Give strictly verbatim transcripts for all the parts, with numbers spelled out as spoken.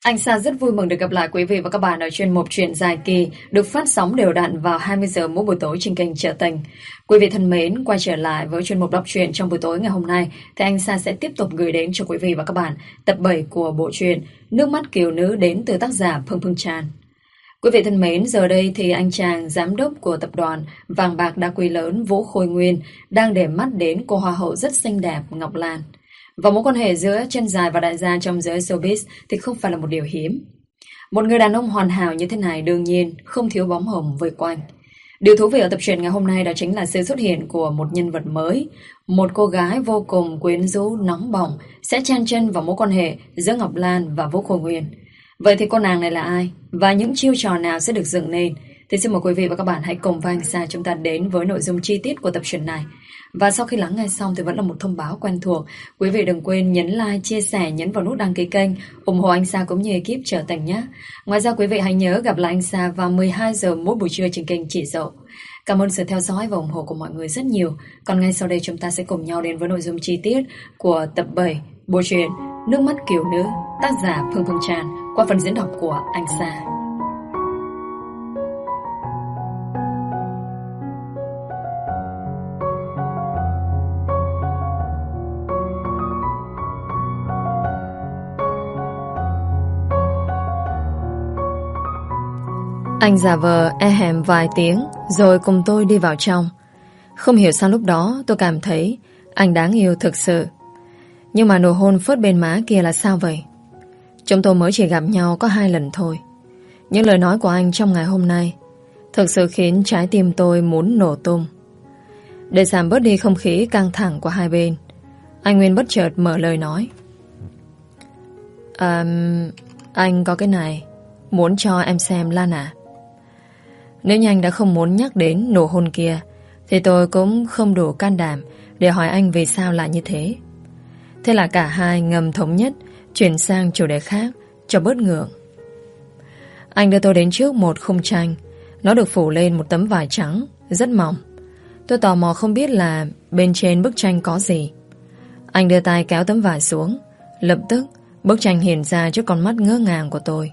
Anh Sa rất vui mừng được gặp lại quý vị và các bạn ở chuyên mục Chuyện dài kỳ được phát sóng đều đặn vào hai mươi giờ mỗi buổi tối trên kênh Trở Tình. Quý vị thân mến, quay trở lại với chuyên mục đọc truyện trong buổi tối ngày hôm nay thì anh Sa sẽ tiếp tục gửi đến cho quý vị và các bạn tập bảy của bộ truyện Nước mắt kiều nữ đến từ tác giả Phương Phương Tràn. Quý vị thân mến, giờ đây thì anh chàng giám đốc của tập đoàn vàng bạc đá quý lớn Vũ Khôi Nguyên đang để mắt đến cô hoa hậu rất xinh đẹp Ngọc Lan. Và mối quan hệ giữa chân dài và đại gia trong giới showbiz thì không phải là một điều hiếm. Một người đàn ông hoàn hảo như thế này đương nhiên không thiếu bóng hồng vây quanh. Điều thú vị ở tập truyện ngày hôm nay đó chính là sự xuất hiện của một nhân vật mới. Một cô gái vô cùng quyến rũ, nóng bỏng sẽ chen chân vào mối quan hệ giữa Ngọc Lan và Vũ Khôi Nguyên. Vậy thì cô nàng này là ai? Và những chiêu trò nào sẽ được dựng nên? Thì xin mời quý vị và các bạn hãy cùng với anh Sa chúng ta đến với nội dung chi tiết của tập truyện này. Và sau khi lắng nghe xong thì vẫn là một thông báo quen thuộc. Quý vị đừng quên nhấn like, chia sẻ, nhấn vào nút đăng ký kênh, ủng hộ anh Sa cũng như ekip Trở Tình nhé. Ngoài ra quý vị hãy nhớ gặp lại anh Sa vào mười hai giờ mỗi buổi trưa trên kênh Chị Dậu. Cảm ơn sự theo dõi và ủng hộ của mọi người rất nhiều. Còn ngay sau đây chúng ta sẽ cùng nhau đến với nội dung chi tiết của tập bảy bộ truyện Nước mắt kiều nữ, tác giả Phương Phương Tràn qua phần diễn đọc của anh Sa. Anh giả vờ e hèm vài tiếng rồi cùng tôi đi vào trong. Không hiểu sao lúc đó tôi cảm thấy anh đáng yêu thực sự. Nhưng mà nụ hôn phớt bên má kia là sao vậy? Chúng tôi mới chỉ gặp nhau có hai lần thôi. Những lời nói của anh trong ngày hôm nay thực sự khiến trái tim tôi muốn nổ tung. Để giảm bớt đi không khí căng thẳng của hai bên, anh Nguyên bất chợt mở lời nói. À, anh có cái này muốn cho em xem Lan à. Nếu như anh đã không muốn nhắc đến nụ hôn kia thì tôi cũng không đủ can đảm để hỏi anh vì sao lại như thế. Thế là cả hai ngầm thống nhất chuyển sang chủ đề khác cho bớt ngượng. Anh đưa tôi đến trước một khung tranh. Nó được phủ lên một tấm vải trắng rất mỏng. Tôi tò mò không biết là bên trên bức tranh có gì. Anh đưa tay kéo tấm vải xuống. Lập tức bức tranh hiện ra trước con mắt ngỡ ngàng của tôi.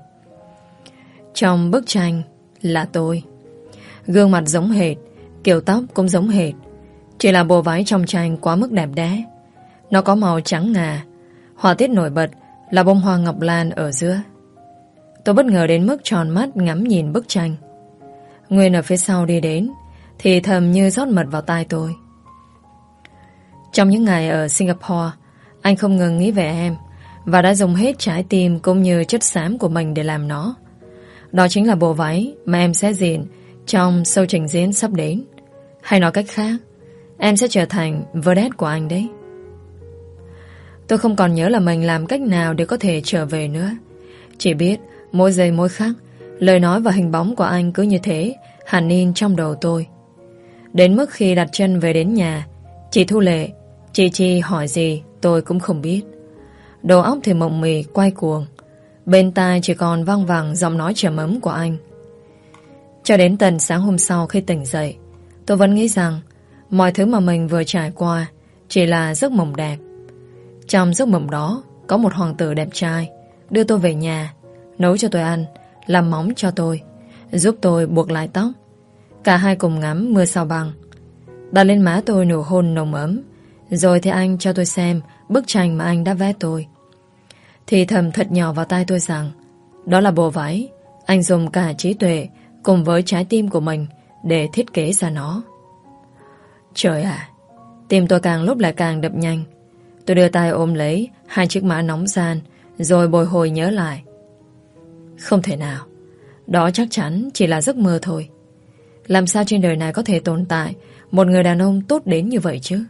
Trong bức tranh là tôi. Gương mặt giống hệt, kiểu tóc cũng giống hệt. Chỉ là bộ váy trong tranh quá mức đẹp đẽ. Nó có màu trắng ngà. Họa tiết nổi bật là bông hoa ngọc lan ở giữa. Tôi bất ngờ đến mức tròn mắt ngắm nhìn bức tranh. Nguyên ở phía sau đi đến thì thầm như rót mật vào tai tôi. Trong những ngày ở Singapore, anh không ngừng nghĩ về em và đã dùng hết trái tim cũng như chất xám của mình để làm nó. Đó chính là bộ váy mà em sẽ diện trong show trình diễn sắp đến. Hay nói cách khác, em sẽ trở thành vedette của anh đấy. Tôi không còn nhớ là mình làm cách nào để có thể trở về nữa. Chỉ biết mỗi giây mỗi khắc lời nói và hình bóng của anh cứ như thế hằn in trong đầu tôi. Đến mức khi đặt chân về đến nhà, chị Thu Lệ, chị Chi hỏi gì tôi cũng không biết. Đầu óc thì mộng mì quay cuồng. Bên tai chỉ còn văng vẳng giọng nói trầm ấm của anh. Cho đến tận sáng hôm sau khi tỉnh dậy, tôi vẫn nghĩ rằng mọi thứ mà mình vừa trải qua chỉ là giấc mộng đẹp. Trong giấc mộng đó có một hoàng tử đẹp trai đưa tôi về nhà, nấu cho tôi ăn, làm móng cho tôi, giúp tôi buộc lại tóc. Cả hai cùng ngắm mưa sao băng. Đặt lên má tôi nụ hôn nồng ấm. Rồi thì anh cho tôi xem bức tranh mà anh đã vẽ tôi. Thì thầm thật nhỏ vào tai tôi rằng đó là bộ váy anh dùng cả trí tuệ cùng với trái tim của mình để thiết kế ra nó. Trời ạ, tim tôi càng lúc lại càng đập nhanh. Tôi đưa tay ôm lấy hai chiếc má nóng ran rồi bồi hồi nhớ lại. Không thể nào, đó chắc chắn chỉ là giấc mơ thôi. Làm sao trên đời này có thể tồn tại một người đàn ông tốt đến như vậy chứ?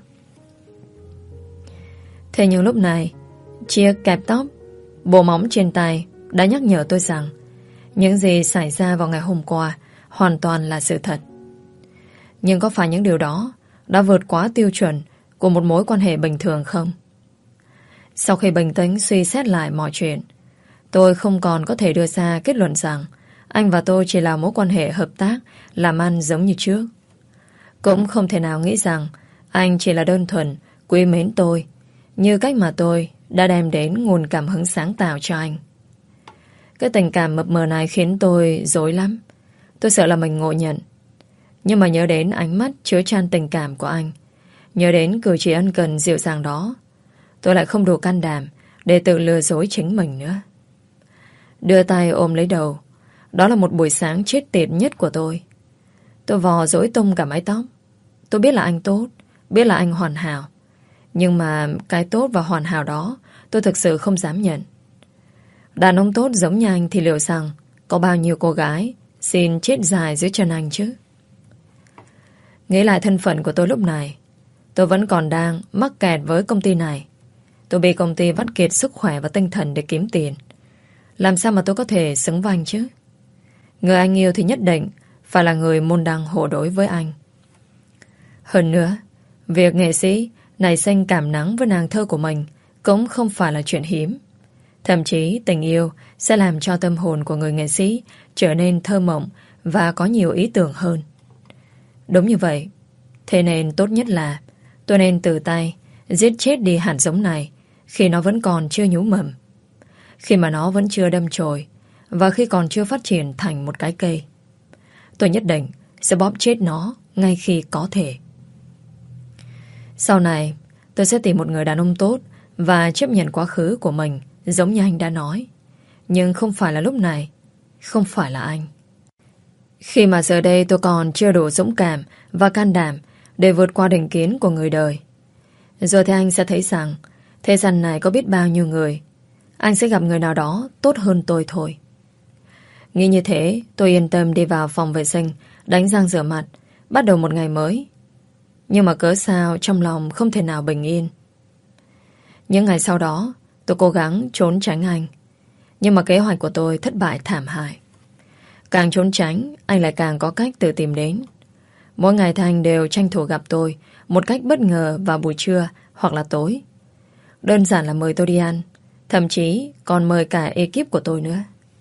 Thế nhưng lúc này, chiếc kẹp tóc, bộ móng trên tay đã nhắc nhở tôi rằng những gì xảy ra vào ngày hôm qua hoàn toàn là sự thật. Nhưng có phải những điều đó đã vượt quá tiêu chuẩn của một mối quan hệ bình thường không? Sau khi bình tĩnh suy xét lại mọi chuyện, tôi không còn có thể đưa ra kết luận rằng anh và tôi chỉ là mối quan hệ hợp tác, làm ăn giống như trước. Cũng không thể nào nghĩ rằng anh chỉ là đơn thuần quý mến tôi, như cách mà tôi đã đem đến nguồn cảm hứng sáng tạo cho anh. Cái tình cảm mập mờ này khiến tôi rối lắm. Tôi sợ là mình ngộ nhận. Nhưng mà nhớ đến ánh mắt chứa chan tình cảm của anh, nhớ đến cử chỉ ân cần dịu dàng đó, tôi lại không đủ can đảm để tự lừa dối chính mình nữa. Đưa tay ôm lấy đầu. Đó là một buổi sáng chết tiệt nhất của tôi. Tôi vò dỗi tung cả mái tóc. Tôi biết là anh tốt, biết là anh hoàn hảo. Nhưng mà cái tốt và hoàn hảo đó tôi thực sự không dám nhận. Đàn ông tốt giống như anh thì liệu rằng có bao nhiêu cô gái xin chết dài dưới chân anh chứ? Nghĩ lại thân phận của tôi lúc này, tôi vẫn còn đang mắc kẹt với công ty này. Tôi bị công ty vắt kiệt sức khỏe và tinh thần để kiếm tiền. Làm sao mà tôi có thể xứng với anh chứ? Người anh yêu thì nhất định phải là người môn đăng hộ đối với anh. Hơn nữa, việc nghệ sĩ nảy sinh cảm nắng với nàng thơ của mình cũng không phải là chuyện hiếm. Thậm chí tình yêu sẽ làm cho tâm hồn của người nghệ sĩ trở nên thơ mộng và có nhiều ý tưởng hơn. Đúng như vậy. Thế nên tốt nhất là tôi nên tự tay giết chết đi hạt giống này khi nó vẫn còn chưa nhú mầm, khi mà nó vẫn chưa đâm chồi, và khi còn chưa phát triển thành một cái cây. Tôi nhất định sẽ bóp chết nó ngay khi có thể. Sau này tôi sẽ tìm một người đàn ông tốt và chấp nhận quá khứ của mình, giống như anh đã nói. Nhưng không phải là lúc này, không phải là anh. Khi mà giờ đây tôi còn chưa đủ dũng cảm và can đảm để vượt qua định kiến của người đời. Rồi thì anh sẽ thấy rằng thế gian này có biết bao nhiêu người. Anh sẽ gặp người nào đó tốt hơn tôi thôi. Nghĩ như thế, tôi yên tâm đi vào phòng vệ sinh, đánh răng rửa mặt, bắt đầu một ngày mới. Nhưng mà cớ sao trong lòng không thể nào bình yên. Những ngày sau đó, tôi cố gắng trốn tránh anh. Nhưng mà kế hoạch của tôi thất bại thảm hại. Càng trốn tránh, anh lại càng có cách tự tìm đến. Mỗi ngày thì anh đều tranh thủ gặp tôi một cách bất ngờ vào buổi trưa hoặc là tối. Đơn giản là mời tôi đi ăn, thậm chí còn mời cả ekip của tôi nữa.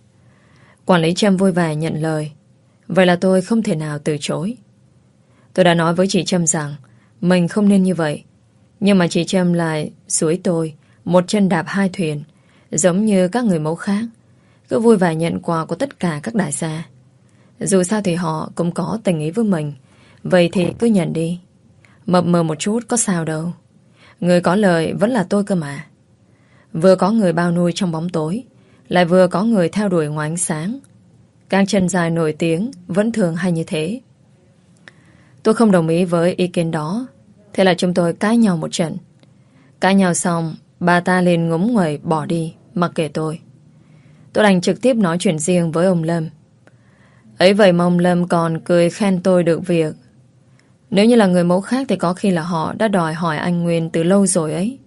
Quản lý Trâm vui vẻ nhận lời. Vậy là tôi không thể nào từ chối. Tôi đã nói với chị Trâm rằng mình không nên như vậy. Nhưng mà chị Trâm lại xúi tôi một chân đạp hai thuyền, giống như các người mẫu khác, cứ vui vẻ nhận quà của tất cả các đại gia. Dù sao thì họ cũng có tình ý với mình, vậy thì cứ nhận đi. Mập mờ một chút có sao đâu. Người có lời vẫn là tôi cơ mà. Vừa có người bao nuôi trong bóng tối, lại vừa có người theo đuổi ngoài ánh sáng. Các chân dài nổi tiếng vẫn thường hay như thế. Tôi không đồng ý với ý kiến đó. Thế là chúng tôi cãi nhau một trận. Cãi nhau xong, bà ta liền ngúng nguẩy bỏ đi, mặc kệ tôi. Tôi đành trực tiếp nói chuyện riêng với ông Lâm. Ấy vậy mà ông Lâm còn cười khen tôi được việc. Nếu như là người mẫu khác thì có khi là họ đã đòi hỏi anh Nguyên từ lâu rồi ấy.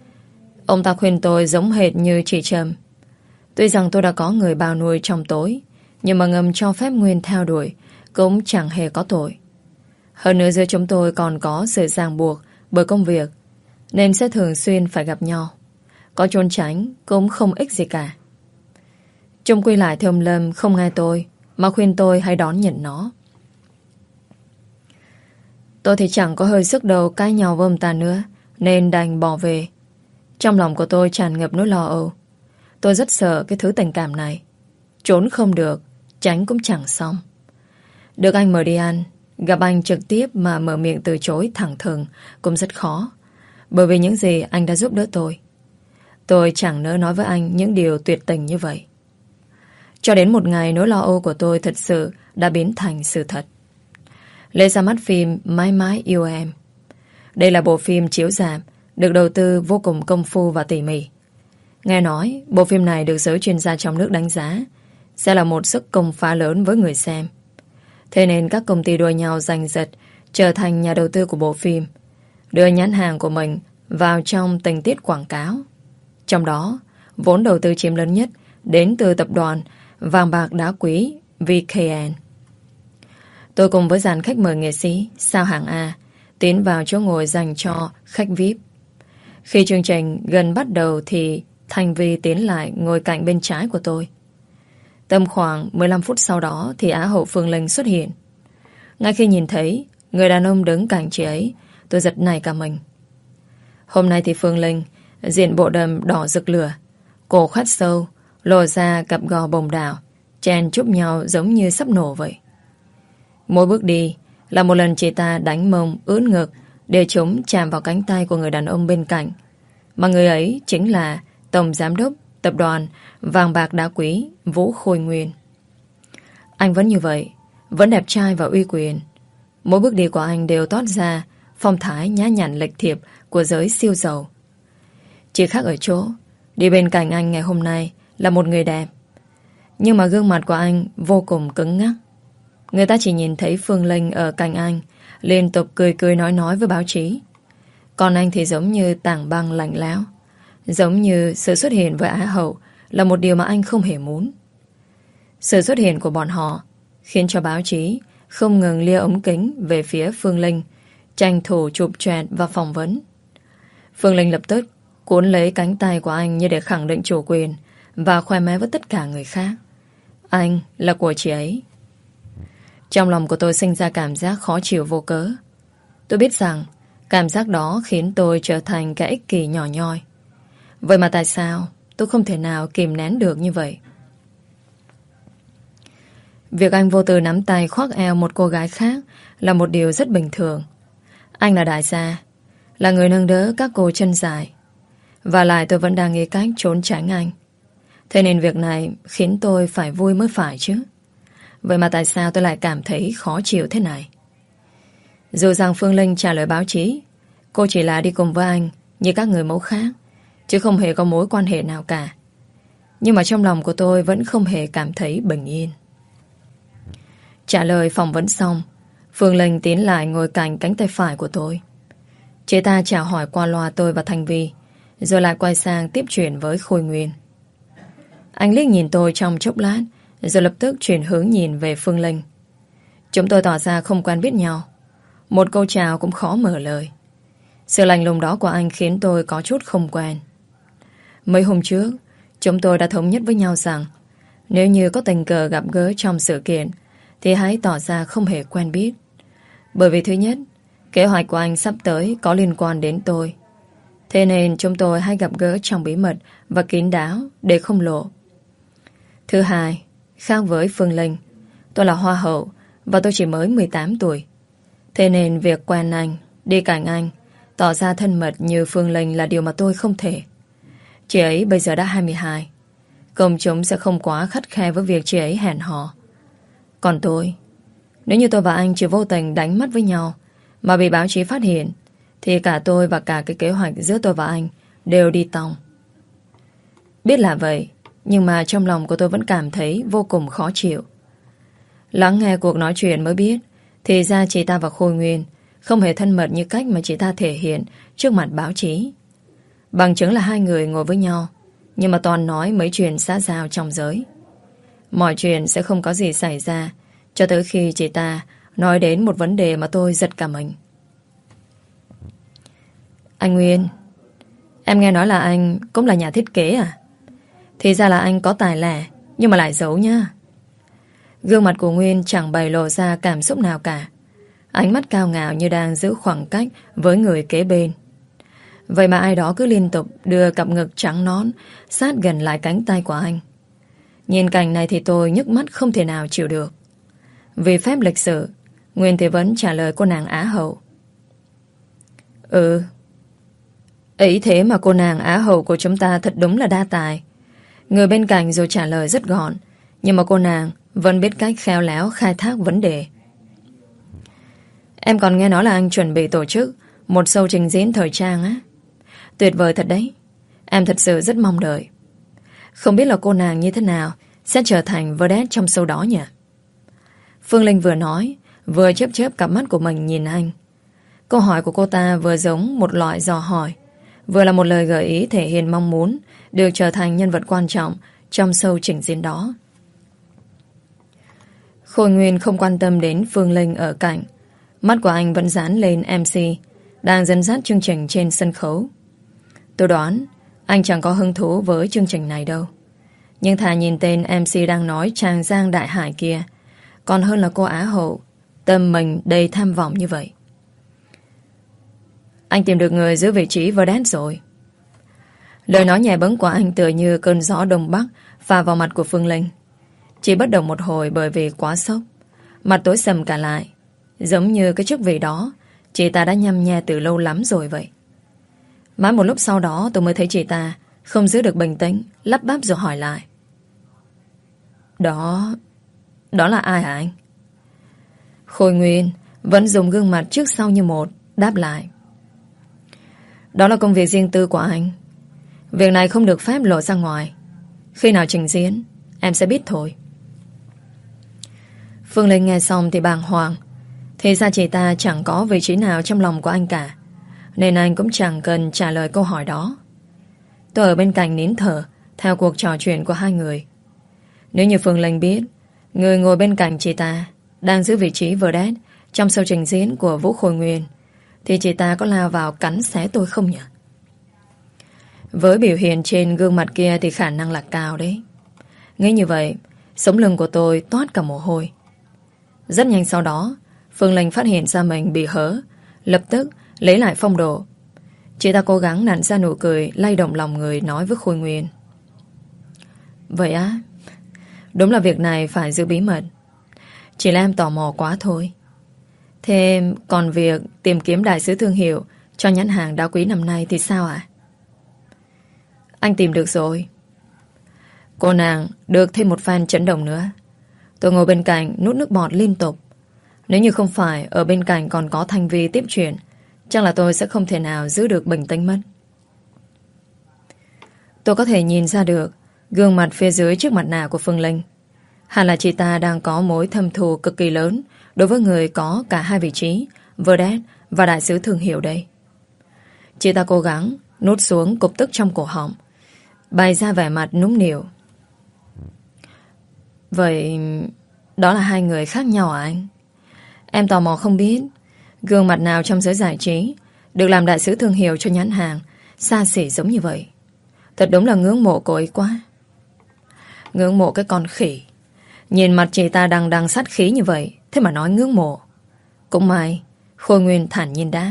Ông ta khuyên tôi giống hệt như chị Trâm. Tuy rằng tôi đã có người bao nuôi trong tối, nhưng mà ngầm cho phép Nguyên theo đuổi cũng chẳng hề có tội. Hơn nữa giữa chúng tôi còn có sự ràng buộc bởi công việc, nên sẽ thường xuyên phải gặp nhau. Có trốn tránh cũng không ích gì cả. Chung quy lại thì ông Lâm không nghe tôi, mà khuyên tôi hãy đón nhận nó. Tôi thì chẳng có hơi sức đâu cãi nhau với ông ta nữa, nên đành bỏ về. Trong lòng của tôi tràn ngập nỗi lo âu. Tôi rất sợ cái thứ tình cảm này. Trốn không được, tránh cũng chẳng xong. Được anh mời đi ăn, gặp anh trực tiếp mà mở miệng từ chối thẳng thừng cũng rất khó, bởi vì những gì anh đã giúp đỡ tôi. Tôi chẳng nỡ nói với anh những điều tuyệt tình như vậy. Cho đến một ngày, nỗi lo âu của tôi thật sự đã biến thành sự thật. Lễ ra mắt phim Mãi Mãi Yêu Em. Đây là bộ phim chiếu rạp được đầu tư vô cùng công phu và tỉ mỉ. Nghe nói bộ phim này được giới chuyên gia trong nước đánh giá sẽ là một sức công phá lớn với người xem. Thế nên các công ty đua nhau giành giật trở thành nhà đầu tư của bộ phim, đưa nhãn hàng của mình vào trong tình tiết quảng cáo. Trong đó, vốn đầu tư chiếm lớn nhất đến từ tập đoàn vàng bạc đá quý vê ca en. Tôi cùng với dàn khách mời nghệ sĩ sao hạng A tiến vào chỗ ngồi dành cho khách vi ai pi. Khi chương trình gần bắt đầu thì Thành Vi tiến lại ngồi cạnh bên trái của tôi. Tầm khoảng mười lăm phút sau đó thì Á hậu Phương Linh xuất hiện. Ngay khi nhìn thấy người đàn ông đứng cạnh chị ấy, tôi giật nảy cả mình. Hôm nay thì Phương Linh diện bộ đầm đỏ rực lửa, cổ khoét sâu, lộ ra cặp gò bồng đào, chen chúc nhau giống như sắp nổ vậy. Mỗi bước đi là một lần chị ta đánh mông ướt ngực để chúng chạm vào cánh tay của người đàn ông bên cạnh. Mà người ấy chính là Tổng Giám đốc Tập đoàn Vàng Bạc Đá Quý Vũ Khôi Nguyên. Anh vẫn như vậy, vẫn đẹp trai và uy quyền. Mỗi bước đi của anh đều toát ra phong thái nhã nhặn lệch thiệp của giới siêu giàu. Chỉ khác ở chỗ, đi bên cạnh anh ngày hôm nay là một người đẹp. Nhưng mà gương mặt của anh vô cùng cứng ngắc. Người ta chỉ nhìn thấy Phương Linh ở cạnh anh liên tục cười cười nói nói với báo chí. Còn anh thì giống như tảng băng lạnh lẽo, giống như sự xuất hiện với Á hậu là một điều mà anh không hề muốn. Sự xuất hiện của bọn họ khiến cho báo chí không ngừng lia ống kính về phía Phương Linh, tranh thủ chụp choẹt và phỏng vấn. Phương Linh lập tức cuốn lấy cánh tay của anh như để khẳng định chủ quyền và khoe mẽ với tất cả người khác. Anh là của chị ấy. Trong lòng của tôi sinh ra cảm giác khó chịu vô cớ. Tôi biết rằng cảm giác đó khiến tôi trở thành kẻ ích kỷ nhỏ nhoi. Vậy mà tại sao tôi không thể nào kìm nén được như vậy? Việc anh vô tư nắm tay khoác eo một cô gái khác là một điều rất bình thường. Anh là đại gia, là người nâng đỡ các cô chân dài. Và lại tôi vẫn đang nghĩ cách trốn tránh anh. Thế nên việc này khiến tôi phải vui mới phải chứ. Vậy mà tại sao tôi lại cảm thấy khó chịu thế này? Dù rằng Phương Linh trả lời báo chí, cô chỉ là đi cùng với anh như các người mẫu khác, chứ không hề có mối quan hệ nào cả. Nhưng mà trong lòng của tôi vẫn không hề cảm thấy bình yên. Trả lời phỏng vấn xong, Phương Linh tiến lại ngồi cạnh cánh tay phải của tôi. Chị ta chào hỏi qua loa tôi và Thanh Vi, rồi lại quay sang tiếp chuyện với Khôi Nguyên. Anh liếc nhìn tôi trong chốc lát, rồi lập tức chuyển hướng nhìn về Phương Linh. Chúng tôi tỏ ra không quen biết nhau. Một câu chào cũng khó mở lời. Sự lạnh lùng đó của anh khiến tôi có chút không quen. Mấy hôm trước, chúng tôi đã thống nhất với nhau rằng nếu như có tình cờ gặp gỡ trong sự kiện thì hãy tỏ ra không hề quen biết. Bởi vì thứ nhất, kế hoạch của anh sắp tới có liên quan đến tôi. Thế nên chúng tôi hãy gặp gỡ trong bí mật và kín đáo để không lộ. Thứ hai, khác với Phương Linh, tôi là hoa hậu và tôi chỉ mới mười tám tuổi. Thế nên việc quen anh, đi cạnh anh, tỏ ra thân mật như Phương Linh là điều mà tôi không thể. Chị ấy bây giờ đã hai mươi hai. Công chúng sẽ không quá khắt khe với việc chị ấy hẹn hò. Còn tôi, nếu như tôi và anh chỉ vô tình đánh mắt với nhau mà bị báo chí phát hiện, thì cả tôi và cả cái kế hoạch giữa tôi và anh đều đi tòng. Biết là vậy, nhưng mà trong lòng của tôi vẫn cảm thấy vô cùng khó chịu. Lắng nghe cuộc nói chuyện mới biết, thì ra chị ta và Khôi Nguyên không hề thân mật như cách mà chị ta thể hiện trước mặt báo chí. Bằng chứng là hai người ngồi với nhau, nhưng mà toàn nói mấy chuyện xã giao trong giới. Mọi chuyện sẽ không có gì xảy ra cho tới khi chị ta nói đến một vấn đề mà tôi giật cả mình. Anh Nguyên, em nghe nói là anh cũng là nhà thiết kế à? Thì ra là anh có tài lẻ, nhưng mà lại giấu nha. Gương mặt của Nguyên chẳng bày lộ ra cảm xúc nào cả. Ánh mắt cao ngạo như đang giữ khoảng cách với người kế bên. Vậy mà ai đó cứ liên tục đưa cặp ngực trắng nõn sát gần lại cánh tay của anh. Nhìn cảnh này thì tôi nhức mắt không thể nào chịu được. Vì phép lịch sự, Nguyên thì vẫn trả lời cô nàng Á hậu. Ừ. Ấy thế mà cô nàng Á hậu của chúng ta thật đúng là đa tài. Người bên cạnh rồi trả lời rất gọn, nhưng mà cô nàng vẫn biết cách khéo léo khai thác vấn đề. Em còn nghe nói là anh chuẩn bị tổ chức một show trình diễn thời trang á. Tuyệt vời thật đấy. Em thật sự rất mong đợi. Không biết là cô nàng như thế nào sẽ trở thành vedette trong show đó nhỉ? Phương Linh vừa nói, vừa chớp chớp cặp mắt của mình nhìn anh. Câu hỏi của cô ta vừa giống một loại dò hỏi, vừa là một lời gợi ý thể hiện mong muốn được trở thành nhân vật quan trọng trong show trình diễn đó. Khôi Nguyên không quan tâm đến Phương Linh ở cạnh. Mắt của anh vẫn dán lên em xê đang dẫn dắt chương trình trên sân khấu. Tôi đoán anh chẳng có hứng thú với chương trình này đâu. Nhưng thà nhìn tên em xê đang nói Tràng Giang Đại Hải kia còn hơn là cô Á hậu tâm mình đầy tham vọng như vậy. Anh tìm được người giữ vị trí vedette rồi. Lời nói nhẹ bẫng của anh tựa như cơn gió đông bắc phả vào mặt của Phương Linh. Chị bất động một hồi bởi vì quá sốc. Mặt tối sầm cả lại. Giống như cái chức vị đó chị ta đã nhăm nhe từ lâu lắm rồi vậy. Mãi một lúc sau đó tôi mới thấy chị ta không giữ được bình tĩnh, lắp bắp rồi hỏi lại. Đó... Đó là ai hả anh? Khôi Nguyên vẫn dùng gương mặt trước sau như một, đáp lại. Đó là công việc riêng tư của anh. Việc này không được phép lộ ra ngoài. Khi nào trình diễn em sẽ biết thôi. Phương Linh nghe xong thì bàng hoàng. Thì ra chị ta chẳng có vị trí nào trong lòng của anh cả, nên anh cũng chẳng cần trả lời câu hỏi đó. Tôi ở bên cạnh nín thở theo cuộc trò chuyện của hai người. Nếu như Phương Linh biết người ngồi bên cạnh chị ta đang giữ vị trí vedette trong show trình diễn của Vũ Khôi Nguyên, thì chị ta có lao vào cắn xé tôi không nhỉ? Với biểu hiện trên gương mặt kia thì khả năng là cao đấy. Nghĩ như vậy, sống lưng của tôi toát cả mồ hôi. Rất nhanh sau đó, Phương Linh phát hiện ra mình bị hớ, lập tức lấy lại phong độ. Chị ta cố gắng nặn ra nụ cười lay động lòng người, nói với Khôi Nguyên. Vậy á? Đúng là việc này phải giữ bí mật. Chỉ là em tò mò quá thôi. Thế còn việc tìm kiếm đại sứ thương hiệu cho nhãn hàng đá quý năm nay thì sao ạ? Anh tìm được rồi. Cô nàng được thêm một fan chấn động nữa. Tôi ngồi bên cạnh nuốt nước bọt liên tục. Nếu như không phải ở bên cạnh còn có Thanh Vi tiếp chuyện, chắc là tôi sẽ không thể nào giữ được bình tĩnh mất. Tôi có thể nhìn ra được gương mặt phía dưới chiếc mặt nạ của Phương Linh. Hẳn là chị ta đang có mối thâm thù cực kỳ lớn đối với người có cả hai vị trí vedette và đại sứ thương hiệu đây. Chị ta cố gắng nuốt xuống cục tức trong cổ họng, bày ra vẻ mặt nũng nịu. Vậy đó là hai người khác nhau à anh? Em tò mò không biết gương mặt nào trong giới giải trí được làm đại sứ thương hiệu cho nhãn hàng xa xỉ giống như vậy. Thật đúng là ngưỡng mộ cô ấy quá. Ngưỡng mộ cái con khỉ. Nhìn mặt chị ta đằng đằng sát khí như vậy, thế mà nói ngưỡng mộ. Cũng may Khôi Nguyên thản nhiên đáp.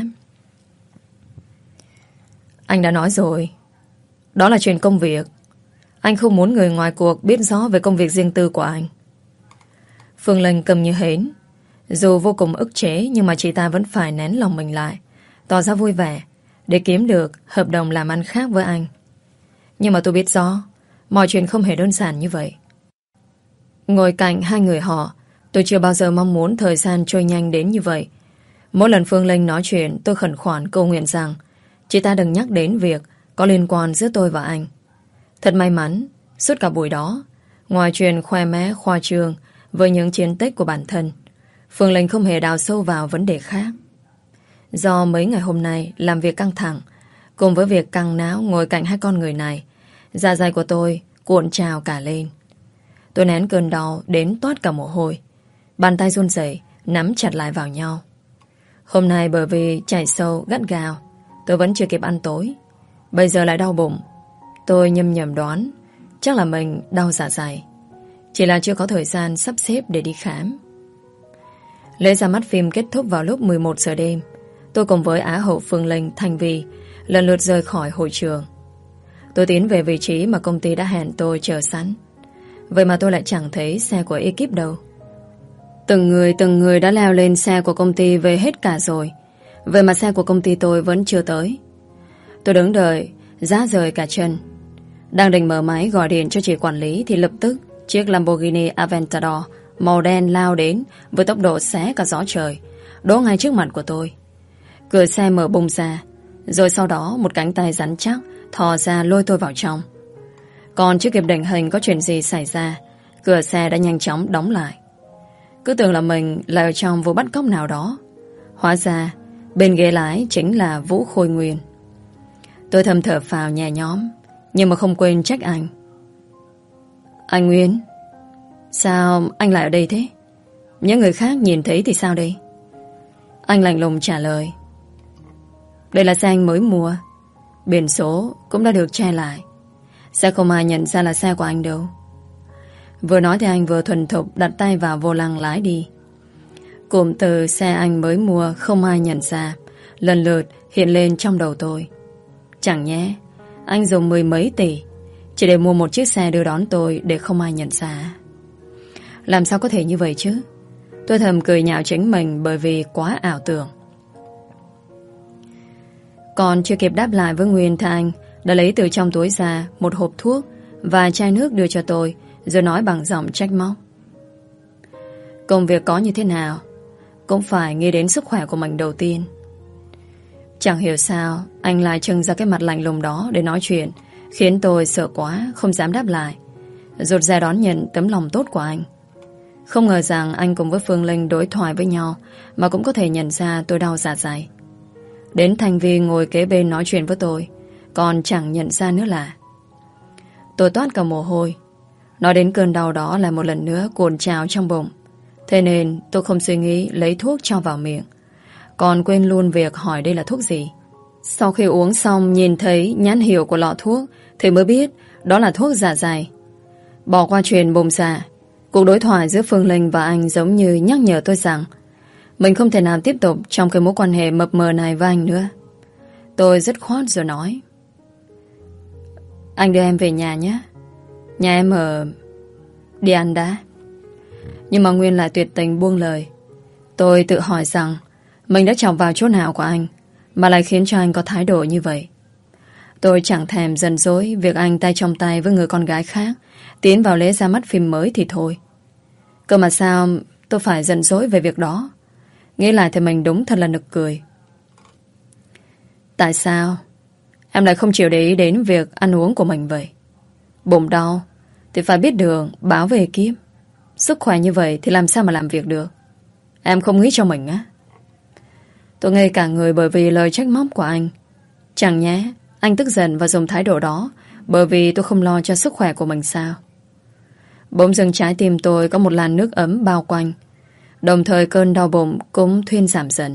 Anh đã nói rồi, đó là chuyện công việc. Anh không muốn người ngoài cuộc biết rõ về công việc riêng tư của anh. Phương Linh cầm như hến. Dù vô cùng ức chế, nhưng mà chị ta vẫn phải nén lòng mình lại, tỏ ra vui vẻ để kiếm được hợp đồng làm ăn khác với anh. Nhưng mà tôi biết rõ mọi chuyện không hề đơn giản như vậy. Ngồi cạnh hai người họ, tôi chưa bao giờ mong muốn thời gian trôi nhanh đến như vậy. Mỗi lần Phương Linh nói chuyện, tôi khẩn khoản cầu nguyện rằng chị ta đừng nhắc đến việc có liên quan giữa tôi và anh. Thật may mắn, suốt cả buổi đó, ngoài chuyện khoe mẽ khoa trương với những chiến tích của bản thân, Phương Linh không hề đào sâu vào vấn đề khác. Do mấy ngày hôm nay làm việc căng thẳng, cùng với việc căng não ngồi cạnh hai con người này, dạ dày của tôi cuộn trào cả lên. Tôi nén cơn đau đến toát cả mồ hôi, bàn tay run rẩy nắm chặt lại vào nhau. Hôm nay bởi vì chảy sâu gắt gao, tôi vẫn chưa kịp ăn tối, bây giờ lại đau bụng. Tôi nhầm nhầm đoán chắc là mình đau dạ dày, chỉ là chưa có thời gian sắp xếp để đi khám. Lễ ra mắt phim kết thúc vào lúc mười một giờ đêm. Tôi cùng với Á hậu Phương Linh, Thanh Vi lần lượt rời khỏi hội trường. Tôi tiến về vị trí mà công ty đã hẹn tôi chờ sẵn. Vậy mà tôi lại chẳng thấy xe của ekip đâu. Từng người từng người đã leo lên xe của công ty về hết cả rồi, vậy mà xe của công ty tôi vẫn chưa tới. Tôi đứng đợi giá rời cả chân. Đang định mở máy gọi điện cho chị quản lý thì lập tức chiếc Lamborghini Aventador màu đen lao đến với tốc độ xé cả gió trời, đỗ ngay trước mặt của tôi. Cửa xe mở bung ra, rồi sau đó một cánh tay rắn chắc thò ra lôi tôi vào trong. Còn chưa kịp định hình có chuyện gì xảy ra, cửa xe đã nhanh chóng đóng lại. Cứ tưởng là mình là ở trong vụ bắt cóc nào đó, hóa ra bên ghế lái chính là Vũ Khôi Nguyên. Tôi thầm thở phào nhẹ nhõm, nhưng mà không quên trách anh. Anh Nguyên, sao anh lại ở đây thế? Những người khác nhìn thấy thì sao đây? Anh lạnh lùng trả lời. Đây là xe anh mới mua, biển số cũng đã được che lại, sẽ không ai nhận ra là xe của anh đâu. Vừa nói thì anh vừa thuần thục đặt tay vào vô lăng lái đi. Cụm từ xe anh mới mua không ai nhận ra lần lượt hiện lên trong đầu tôi. Chẳng nhẽ anh dùng mười mấy tỷ chỉ để mua một chiếc xe đưa đón tôi để không ai nhận ra. Làm sao có thể như vậy chứ? Tôi thầm cười nhạo chính mình bởi vì quá ảo tưởng. Còn chưa kịp đáp lại với Nguyên thì anh đã lấy từ trong túi ra một hộp thuốc và chai nước đưa cho tôi, rồi nói bằng giọng trách móc. Công việc có như thế nào cũng phải nghĩ đến sức khỏe của mình đầu tiên. Chẳng hiểu sao anh lại trưng ra cái mặt lạnh lùng đó để nói chuyện, khiến tôi sợ quá không dám đáp lại, rụt rè đón nhận tấm lòng tốt của anh. Không ngờ rằng anh cùng với Phương Linh đối thoại với nhau mà cũng có thể nhận ra tôi đau dạ dày. Đến Thành Vi ngồi kế bên nói chuyện với tôi còn chẳng nhận ra nữa là tôi toát cả mồ hôi. Nói đến cơn đau đó là một lần nữa cuộn trào trong bụng. Thế nên tôi không suy nghĩ lấy thuốc cho vào miệng, còn quên luôn việc hỏi đây là thuốc gì. Sau khi uống xong nhìn thấy nhãn hiệu của lọ thuốc thì mới biết đó là thuốc dạ dày. Bỏ qua chuyện bùng dạ, cuộc đối thoại giữa Phương Linh và anh giống như nhắc nhở tôi rằng mình không thể nào tiếp tục trong cái mối quan hệ mập mờ này với anh nữa. Tôi dứt khoát rồi nói: Anh đưa em về nhà nhé. Nhà em ở... Đi ăn đã. Nhưng mà Nguyên lại tuyệt tình buông lời. Tôi tự hỏi rằng mình đã chọc vào chỗ nào của anh mà lại khiến cho anh có thái độ như vậy. Tôi chẳng thèm giận dỗi việc anh tay trong tay với người con gái khác tiến vào lễ ra mắt phim mới thì thôi. Cơ mà sao tôi phải giận dỗi về việc đó? Nghĩ lại thì mình đúng thật là nực cười. Tại sao em lại không chịu để ý đến việc ăn uống của mình vậy? Bụng đau thì phải biết đường báo về ekip. Sức khỏe như vậy thì làm sao mà làm việc được? Em không nghĩ cho mình á? Tôi ngây cả người bởi vì lời trách móc của anh. Chẳng nhé anh tức giận và dùng thái độ đó bởi vì tôi không lo cho sức khỏe của mình sao? Bỗng dưng trái tim tôi có một làn nước ấm bao quanh, đồng thời cơn đau bụng cũng thuyên giảm dần.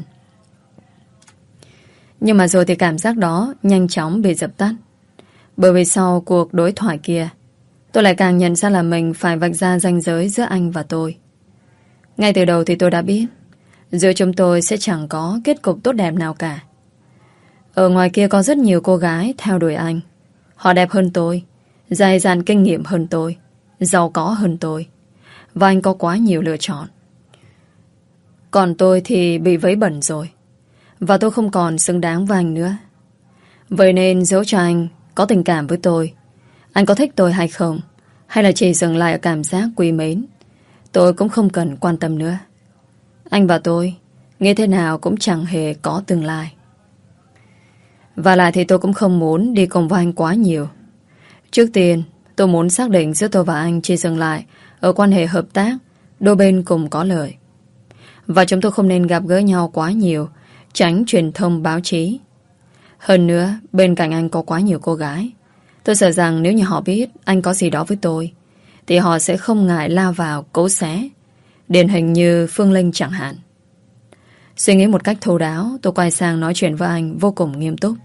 Nhưng mà rồi thì cảm giác đó nhanh chóng bị dập tắt. Bởi vì sau cuộc đối thoại kia, tôi lại càng nhận ra là mình phải vạch ra ranh giới giữa anh và tôi. Ngay từ đầu thì tôi đã biết giữa chúng tôi sẽ chẳng có kết cục tốt đẹp nào cả. Ở ngoài kia có rất nhiều cô gái theo đuổi anh. Họ đẹp hơn tôi, dày dặn kinh nghiệm hơn tôi, giàu có hơn tôi, và anh có quá nhiều lựa chọn. Còn tôi thì bị vấy bẩn rồi, và tôi không còn xứng đáng với anh nữa. Vậy nên dẫu cho anh có tình cảm với tôi, anh có thích tôi hay không, hay là chỉ dừng lại ở cảm giác quý mến, tôi cũng không cần quan tâm nữa. Anh và tôi nghĩ thế nào cũng chẳng hề có tương lai. Và lại thì tôi cũng không muốn đi cùng với anh quá nhiều. Trước tiên tôi muốn xác định giữa tôi và anh chỉ dừng lại ở quan hệ hợp tác, đôi bên cùng có lợi. Và chúng tôi không nên gặp gỡ nhau quá nhiều, tránh truyền thông báo chí. Hơn nữa, bên cạnh anh có quá nhiều cô gái. Tôi sợ rằng nếu như họ biết anh có gì đó với tôi, thì họ sẽ không ngại lao vào cố xé. Điển hình như Phương Linh chẳng hạn. Suy nghĩ một cách thấu đáo, tôi quay sang nói chuyện với anh vô cùng nghiêm túc.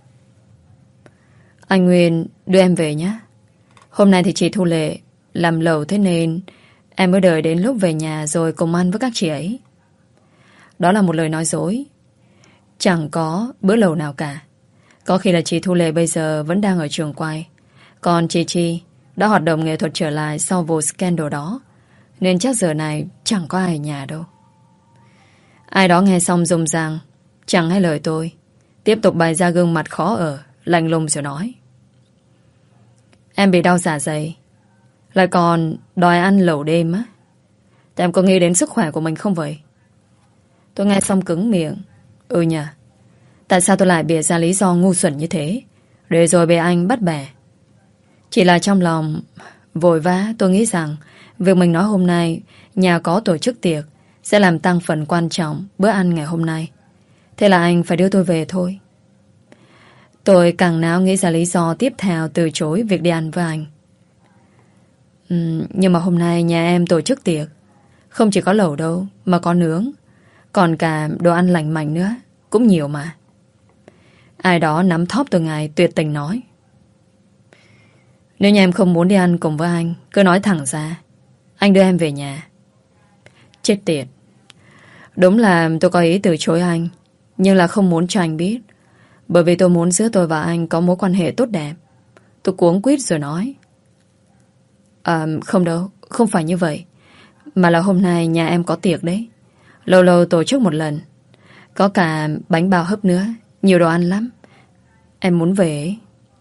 Anh Nguyên đưa em về nhé. Hôm nay thì chị Thu Lệ làm lẩu, thế nên em mới đợi đến lúc về nhà rồi cùng ăn với các chị ấy. Đó là một lời nói dối. Chẳng có bữa lẩu nào cả. Có khi là chị Thu Lệ bây giờ vẫn đang ở trường quay, còn chị Chi đã hoạt động nghệ thuật trở lại sau vụ scandal đó, nên chắc giờ này chẳng có ai ở nhà đâu. Ai đó nghe xong rùng ràng, chẳng hay lời tôi, tiếp tục bày ra gương mặt khó ở, lạnh lùng rồi nói: Em bị đau dạ dày, lại còn đòi ăn lẩu đêm á? Thì em có nghĩ đến sức khỏe của mình không vậy? Tôi nghe xong cứng miệng. Ừ nhỉ, tại sao tôi lại bịa ra lý do ngu xuẩn như thế, để rồi bị anh bắt bẻ? Chỉ là trong lòng vội vã, tôi nghĩ rằng việc mình nói hôm nay nhà có tổ chức tiệc sẽ làm tăng phần quan trọng bữa ăn ngày hôm nay. Thế là anh phải đưa tôi về thôi. Tôi càng não nghĩ ra lý do tiếp theo từ chối việc đi ăn với anh. uhm, Nhưng mà hôm nay nhà em tổ chức tiệc, không chỉ có lẩu đâu mà có nướng, còn cả đồ ăn lành mạnh nữa, cũng nhiều mà. Ai đó nắm thóp tôi ngài tuyệt tình nói: Nếu nhà em không muốn đi ăn cùng với anh, cứ nói thẳng ra, anh đưa em về nhà. Chết tiệt. Đúng là tôi có ý từ chối anh, nhưng là không muốn cho anh biết, bởi vì tôi muốn giữa tôi và anh có mối quan hệ tốt đẹp. Tôi cuống quýt rồi nói: À, không đâu, không phải như vậy. Mà là hôm nay nhà em có tiệc đấy. Lâu lâu tổ chức một lần. Có cả bánh bao hấp nữa. Nhiều đồ ăn lắm. Em muốn về ấy.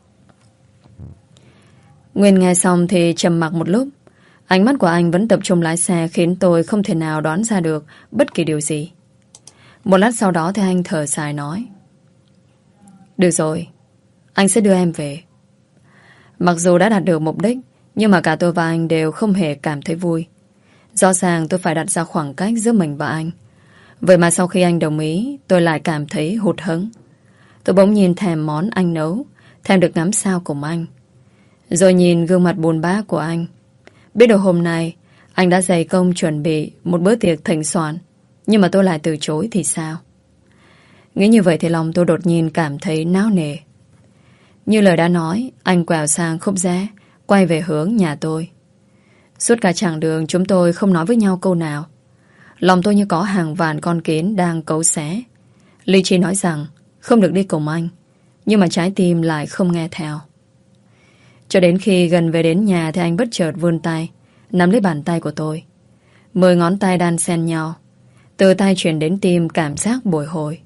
Nguyên nghe xong thì trầm mặc một lúc. Ánh mắt của anh vẫn tập trung lái xe, khiến tôi không thể nào đoán ra được bất kỳ điều gì. Một lát sau đó thì anh thở dài nói: Được rồi, anh sẽ đưa em về. Mặc dù đã đạt được mục đích, nhưng mà cả tôi và anh đều không hề cảm thấy vui. Rõ ràng tôi phải đặt ra khoảng cách giữa mình và anh. Vậy mà sau khi anh đồng ý, tôi lại cảm thấy hụt hẫng. Tôi bỗng nhìn thèm món anh nấu, thèm được ngắm sao cùng anh. Rồi nhìn gương mặt buồn bã của anh. Biết được hôm nay anh đã dày công chuẩn bị một bữa tiệc thịnh soạn, nhưng mà tôi lại từ chối thì sao? Nghĩ như vậy thì lòng tôi đột nhiên cảm thấy náo nề. Như lời đã nói, anh quẹo sang khúc rẽ, quay về hướng nhà tôi. Suốt cả chặng đường chúng tôi không nói với nhau câu nào. Lòng tôi như có hàng vạn con kiến đang cấu xé. Lý trí nói rằng không được đi cùng anh, nhưng mà trái tim lại không nghe theo. Cho đến khi gần về đến nhà thì anh bất chợt vươn tay, nắm lấy bàn tay của tôi. Mười ngón tay đan xen nhau, từ tay chuyển đến tim cảm giác bồi hồi.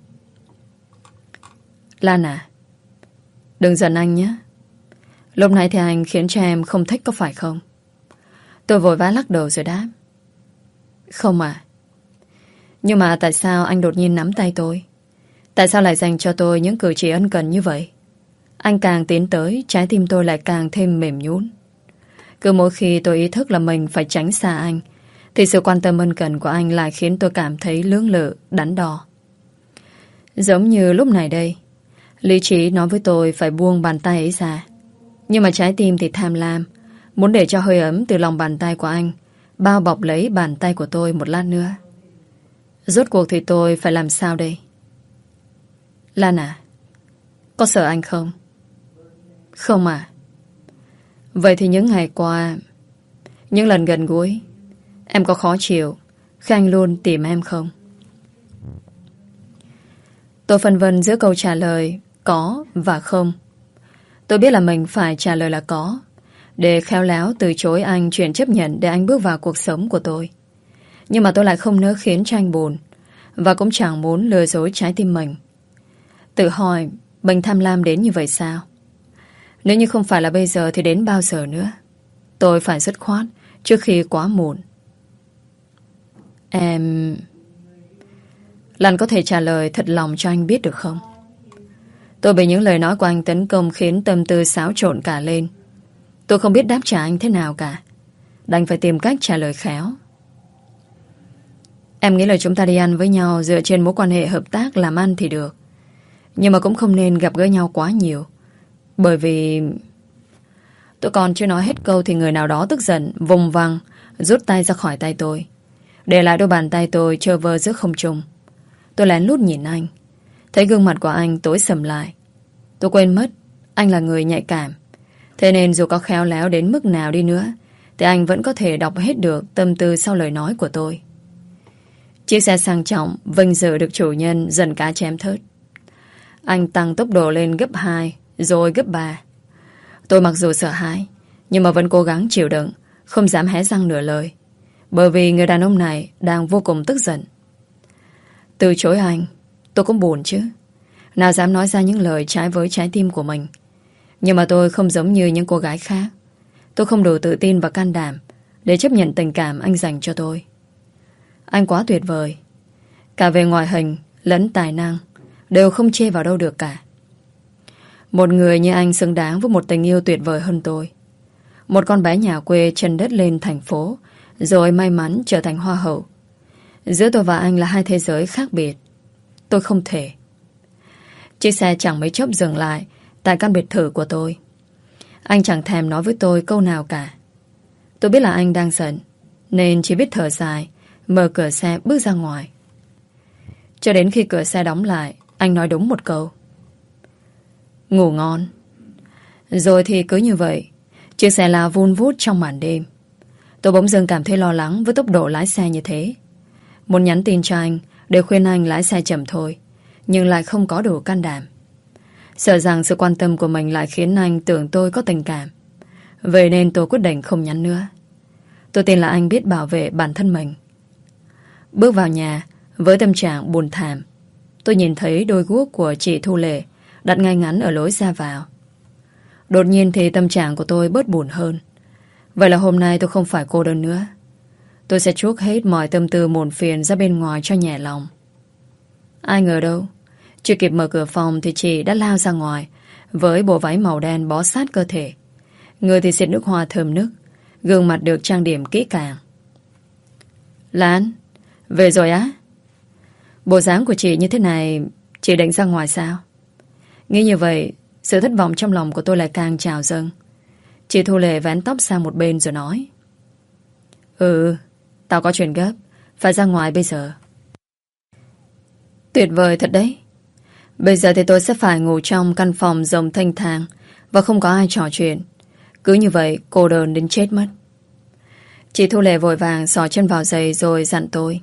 Lan à, đừng giận anh nhé. Lúc nãy thì anh khiến cho em không thích có phải không? Tôi vội vã lắc đầu rồi đáp: Không à. Nhưng mà tại sao anh đột nhiên nắm tay tôi? Tại sao lại dành cho tôi những cử chỉ ân cần như vậy? Anh càng tiến tới, trái tim tôi lại càng thêm mềm nhũn. Cứ mỗi khi tôi ý thức là mình phải tránh xa anh, thì sự quan tâm ân cần của anh lại khiến tôi cảm thấy lưỡng lự, đắn đo. Giống như lúc này đây, lý trí nói với tôi phải buông bàn tay ấy ra. Nhưng mà trái tim thì tham lam, muốn để cho hơi ấm từ lòng bàn tay của anh bao bọc lấy bàn tay của tôi một lát nữa. Rốt cuộc thì tôi phải làm sao đây? Lan à, có sợ anh không? Không à. Vậy thì những ngày qua, những lần gần gũi, em có khó chịu khi anh luôn tìm em không? Tôi phân vân giữa câu trả lời có và không. Tôi biết là mình phải trả lời là có, để khéo léo từ chối anh chuyện chấp nhận để anh bước vào cuộc sống của tôi. Nhưng mà tôi lại không nỡ khiến cho anh buồn, và cũng chẳng muốn lừa dối trái tim mình. Tự hỏi mình tham lam đến như vậy sao? Nếu như không phải là bây giờ thì đến bao giờ nữa? Tôi phải dứt khoát trước khi quá muộn. Em... Lan có thể trả lời thật lòng cho anh biết được không? Tôi bị những lời nói của anh tấn công khiến tâm tư xáo trộn cả lên. Tôi không biết đáp trả anh thế nào cả, đành phải tìm cách trả lời khéo. Em nghĩ là chúng ta đi ăn với nhau dựa trên mối quan hệ hợp tác làm ăn thì được. Nhưng mà cũng không nên gặp gỡ nhau quá nhiều. Bởi vì... Tôi còn chưa nói hết câu thì người nào đó tức giận, vùng vằng, rút tay ra khỏi tay tôi, để lại đôi bàn tay tôi trơ vơ giữa không trung. Tôi lén lút nhìn anh, thấy gương mặt của anh tối sầm lại. Tôi quên mất anh là người nhạy cảm, thế nên dù có khéo léo đến mức nào đi nữa thì anh vẫn có thể đọc hết được tâm tư sau lời nói của tôi. Chiếc xe sang trọng vinh dự được chủ nhân dần cá chém thớt. Anh tăng tốc độ lên gấp hai, rồi gấp ba. Tôi mặc dù sợ hãi, nhưng mà vẫn cố gắng chịu đựng, không dám hé răng nửa lời, bởi vì người đàn ông này đang vô cùng tức giận. Từ chối anh, tôi cũng buồn chứ. Nào dám nói ra những lời trái với trái tim của mình. Nhưng mà tôi không giống như những cô gái khác. Tôi không đủ tự tin và can đảm để chấp nhận tình cảm anh dành cho tôi. Anh quá tuyệt vời, cả về ngoại hình lẫn tài năng đều không chê vào đâu được cả. Một người như anh xứng đáng với một tình yêu tuyệt vời hơn tôi. Một con bé nhà quê chân đất lên thành phố, rồi may mắn trở thành hoa hậu. Giữa tôi và anh là hai thế giới khác biệt. Tôi không thể. Chiếc xe chẳng mấy chốc dừng lại tại căn biệt thự của tôi. Anh chẳng thèm nói với tôi câu nào cả. Tôi biết là anh đang giận, nên chỉ biết thở dài, mở cửa xe bước ra ngoài. Cho đến khi cửa xe đóng lại, anh nói đúng một câu: ngủ ngon. Rồi thì cứ như vậy, chiếc xe lao vun vút trong màn đêm. Tôi bỗng dưng cảm thấy lo lắng với tốc độ lái xe như thế. Muốn nhắn tin cho anh để khuyên anh lái xe chậm thôi, nhưng lại không có đủ can đảm. Sợ rằng sự quan tâm của mình lại khiến anh tưởng tôi có tình cảm. Vậy nên tôi quyết định không nhắn nữa. Tôi tin là anh biết bảo vệ bản thân mình. Bước vào nhà với tâm trạng buồn thảm, tôi nhìn thấy đôi guốc của chị Thu Lệ đặt ngay ngắn ở lối ra vào. Đột nhiên thì tâm trạng của tôi bớt buồn hơn. Vậy là hôm nay tôi không phải cô đơn nữa. Tôi sẽ trút hết mọi tâm tư muộn phiền ra bên ngoài cho nhẹ lòng. Ai ngờ đâu, chưa kịp mở cửa phòng thì chị đã lao ra ngoài với bộ váy màu đen bó sát cơ thể. Người thì xịt nước hoa thơm nức, gương mặt được trang điểm kỹ càng. Lan, về rồi á? Bộ dáng của chị như thế này, chị định ra ngoài sao? Nghĩ như vậy, sự thất vọng trong lòng của tôi lại càng trào dâng. Chị Thu Lệ vén tóc sang một bên rồi nói: Ừ, tao có chuyện gấp, phải ra ngoài bây giờ. Tuyệt vời thật đấy. Bây giờ thì tôi sẽ phải ngủ trong căn phòng rộng thanh thang và không có ai trò chuyện. Cứ như vậy cô đơn đến chết mất. Chị Thu Lệ vội vàng xỏ chân vào giày rồi dặn tôi: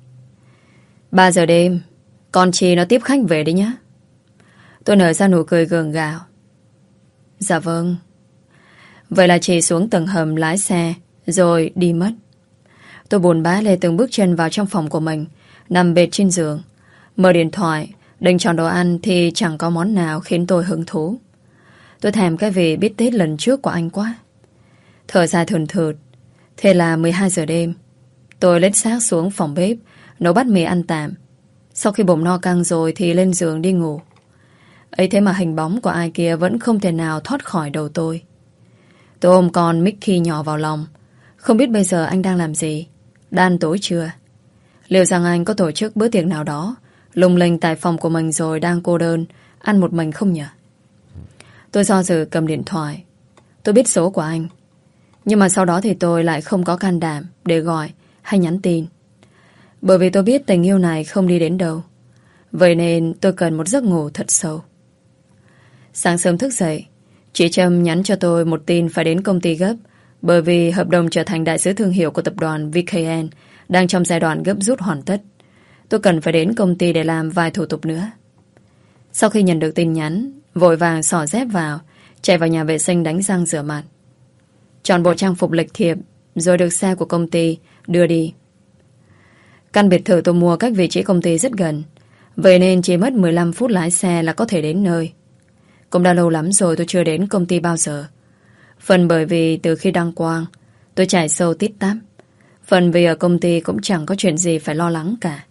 Ba giờ đêm, con chị nó tiếp khách về đấy nhá. Tôi nở ra nụ cười gượng gạo. Dạ vâng. Vậy là chị xuống tầng hầm lái xe rồi đi mất. Tôi buồn bã lê từng bước chân vào trong phòng của mình, nằm bệt trên giường, mở điện thoại, định chọn đồ ăn thì chẳng có món nào khiến tôi hứng thú. Tôi thèm cái vị bít tết lần trước của anh quá. Thở dài thườn thượt. Thế là mười hai giờ đêm, tôi lết xác xuống phòng bếp nấu bát mì ăn tạm. Sau khi bụng no căng rồi thì lên giường đi ngủ. Ấy thế mà hình bóng của ai kia vẫn không thể nào thoát khỏi đầu tôi. Tôi ôm con Mickey nhỏ vào lòng. Không biết bây giờ anh đang làm gì, đã ăn tối chưa? Liệu rằng anh có tổ chức bữa tiệc nào đó lung linh tại phòng của mình rồi đang cô đơn ăn một mình không nhỉ? Tôi do dự cầm điện thoại. Tôi biết số của anh, nhưng mà sau đó thì tôi lại không có can đảm để gọi hay nhắn tin. Bởi vì tôi biết tình yêu này không đi đến đâu. Vậy nên tôi cần một giấc ngủ thật sâu. Sáng sớm thức dậy, chị Trâm nhắn cho tôi một tin phải đến công ty gấp. Bởi vì hợp đồng trở thành đại sứ thương hiệu của tập đoàn vê ca en đang trong giai đoạn gấp rút hoàn tất. Tôi cần phải đến công ty để làm vài thủ tục nữa. Sau khi nhận được tin nhắn, vội vàng xỏ dép vào, chạy vào nhà vệ sinh đánh răng rửa mặt, chọn bộ trang phục lịch thiệp, rồi được xe của công ty đưa đi. Căn biệt thự tôi mua cách vị trí công ty rất gần, vậy nên chỉ mất mười lăm phút lái xe là có thể đến nơi. Cũng đã lâu lắm rồi tôi chưa đến công ty bao giờ. Phần bởi vì từ khi đăng quang tôi chạy sâu tít tắp, phần vì ở công ty cũng chẳng có chuyện gì phải lo lắng cả.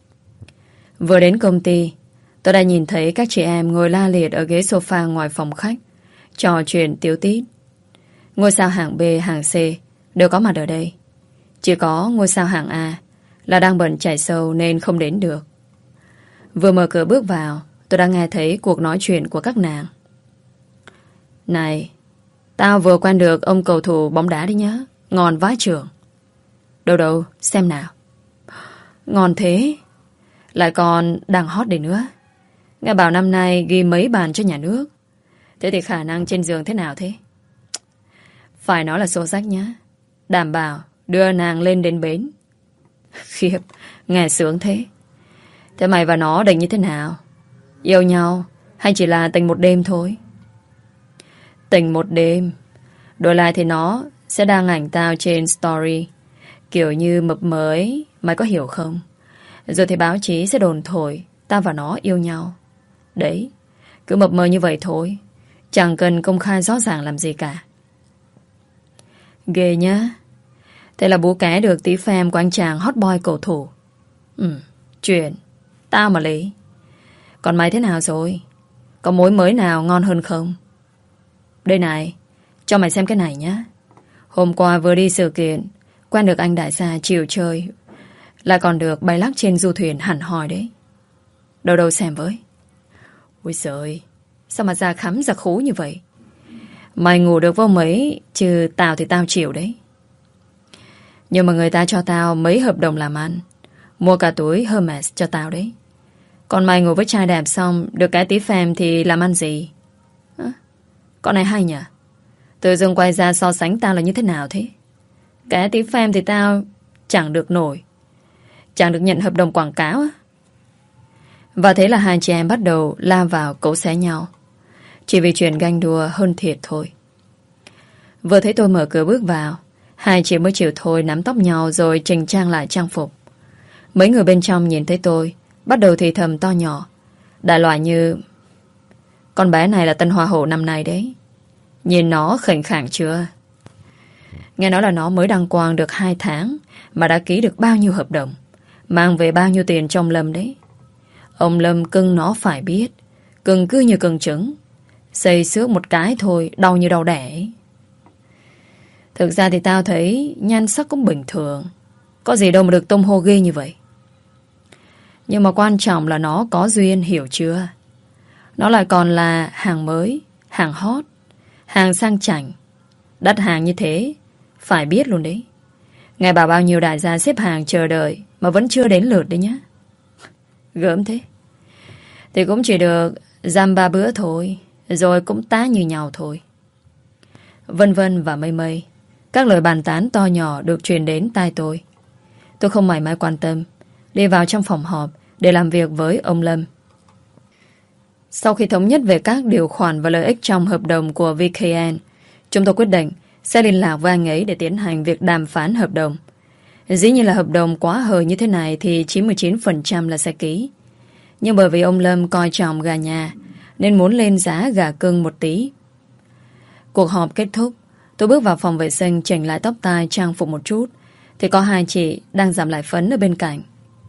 Vừa đến công ty, tôi đã nhìn thấy các chị em ngồi la liệt ở ghế sofa ngoài phòng khách, trò chuyện tíu tít. Ngôi sao hạng B, hạng C đều có mặt ở đây. Chỉ có ngôi sao hạng A là đang bận chạy sâu nên không đến được. Vừa mở cửa bước vào, tôi đã nghe thấy cuộc nói chuyện của các nàng. Này, tao vừa quen được ông cầu thủ bóng đá đấy nhá, ngon vãi chưởng. Đâu đâu, xem nào. Ngon thế, lại còn đang hot đấy nữa. Nghe bảo năm nay ghi mấy bàn cho nhà nước. Thế thì khả năng trên giường thế nào thế? Phải nói là xô xách nhá. Đảm bảo đưa nàng lên đến bến. Khiếp, nghe sướng thế. Thế mày và nó định như thế nào? Yêu nhau hay chỉ là tình một đêm thôi? Tình một đêm. Đổi lại thì nó sẽ đăng ảnh tao trên story, kiểu như mập mới, mày có hiểu không? Rồi thì báo chí sẽ đồn thổi tao và nó yêu nhau. Đấy, cứ mập mờ như vậy thôi, chẳng cần công khai rõ ràng làm gì cả. Ghê nhá. Thế là bố ké được tí phèm của anh chàng hot boy cầu thủ. Ừ, chuyện tao mà lý. Còn mày thế nào rồi? Có mối mới nào ngon hơn không? Đây này, cho mày xem cái này nhá. Hôm qua vừa đi sự kiện, quen được anh đại gia chiều chơi, lại còn được bay lắc trên du thuyền hẳn hoi đấy. Đâu đâu xem với. Ôi giời, sao mà da khắm da khú như vậy? Mày ngủ được vô mấy, chứ tao thì tao chịu đấy. Nhưng mà người ta cho tao mấy hợp đồng làm ăn, mua cả túi Hermes cho tao đấy. Còn mày ngủ với trai đẹp xong được cái tí phèm thì làm ăn gì? À, con này hay nhỉ? Tự dưng quay ra so sánh tao là như thế nào thế? Cái tí phèm thì tao chẳng được nổi, chẳng được nhận hợp đồng quảng cáo á. Và thế là hai chị em bắt đầu la vào cấu xé nhau. chỉ vì chuyện ganh đua hơn thiệt thôi. Vừa thấy tôi mở cửa bước vào, hai chị mới chịu thôi nắm tóc nhau rồi chỉnh trang lại trang phục. Mấy người bên trong nhìn thấy tôi, bắt đầu thì thầm to nhỏ, đại loại như: con bé này là tân hoa hậu năm nay đấy. Nhìn nó khảnh khạng chưa? Nghe nói là nó mới đăng quang được hai tháng mà đã ký được bao nhiêu hợp đồng, mang về bao nhiêu tiền trong Lâm đấy. Ông Lâm cưng nó phải biết, cưng cứ như cưng trứng, xây xước một cái thôi đau như đau đẻ ấy. Thực ra thì tao thấy nhan sắc cũng bình thường, có gì đâu mà được tung hô ghê như vậy. Nhưng mà quan trọng là nó có duyên, hiểu chưa? Nó lại còn là hàng mới, hàng hot, hàng sang chảnh. Đắt hàng như thế phải biết luôn đấy. Nghe bảo bao nhiêu đại gia xếp hàng chờ đợi mà vẫn chưa đến lượt đấy nhá. Gớm thế. Thì cũng chỉ được dăm ba bữa thôi, rồi cũng tá như nhau thôi. Vân vân và mây mây, các lời bàn tán to nhỏ được truyền đến tai tôi. Tôi không mảy may quan tâm, đi vào trong phòng họp để làm việc với ông Lâm. Sau khi thống nhất về các điều khoản và lợi ích trong hợp đồng của vê ca en, chúng tôi quyết định sẽ liên lạc với anh ấy để tiến hành việc đàm phán hợp đồng. Dĩ nhiên là hợp đồng quá hời như thế này thì chín mươi chín phần trăm là sẽ ký. Nhưng bởi vì ông Lâm coi trọng gà nhà nên muốn lên giá gà cưng một tí. Cuộc họp kết thúc, tôi bước vào phòng vệ sinh chỉnh lại tóc tai trang phục một chút thì có hai chị đang giảm lại phấn ở bên cạnh.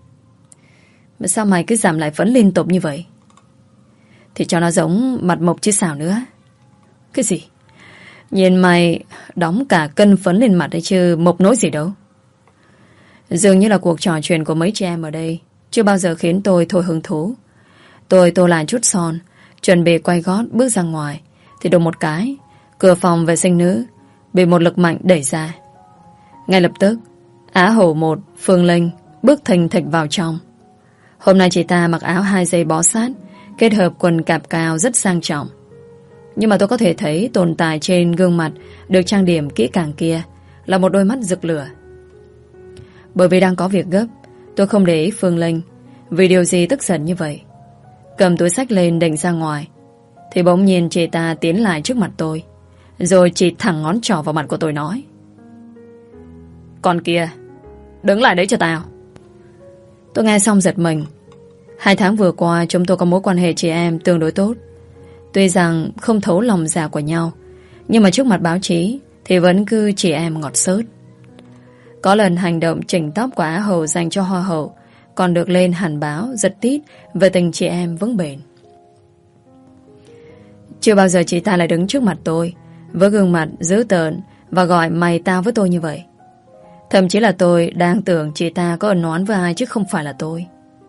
Mà sao mày cứ giảm lại phấn liên tục như vậy? Thì cho nó giống mặt mộc chứ sao nữa. Cái gì? Nhìn mày đóng cả cân phấn lên mặt đấy chứ mộc nỗi gì đâu. Dường như là cuộc trò chuyện của mấy chị em ở đây chưa bao giờ khiến tôi thôi hứng thú. Tôi tô lại chút son, chuẩn bị quay gót bước ra ngoài thì đùng một cái, cửa phòng vệ sinh nữ bị một lực mạnh đẩy ra. Ngay lập tức, Á hậu một Phương Linh bước thình thịch vào trong. Hôm nay chị ta mặc áo hai dây bó sát, kết hợp quần cạp cao rất sang trọng. Nhưng mà tôi có thể thấy tồn tại trên gương mặt được trang điểm kỹ càng kia là một đôi mắt rực lửa. Bởi vì đang có việc gấp, tôi không để ý Phương Linh vì điều gì tức giận như vậy. Cầm túi xách lên định ra ngoài thì bỗng nhiên chị ta tiến lại trước mặt tôi, rồi chỉ thẳng ngón trỏ vào mặt của tôi nói: con kia, đứng lại đấy cho tao. Tôi nghe xong giật mình. Hai tháng vừa qua chúng tôi có mối quan hệ chị em tương đối tốt. Tuy rằng không thấu lòng dạ của nhau, nhưng mà trước mặt báo chí thì vẫn cứ chị em ngọt xớt. Có lần hành động chỉnh tóc của Á hậu dành cho hoa hậu còn được lên hẳn báo giật tít về tình chị em vững bền. Chưa bao giờ chị ta lại đứng trước mặt tôi với gương mặt dữ tợn và gọi mày tao với tôi như vậy. Thậm chí là tôi đang tưởng chị ta có ẩn oán với ai chứ không phải là tôi.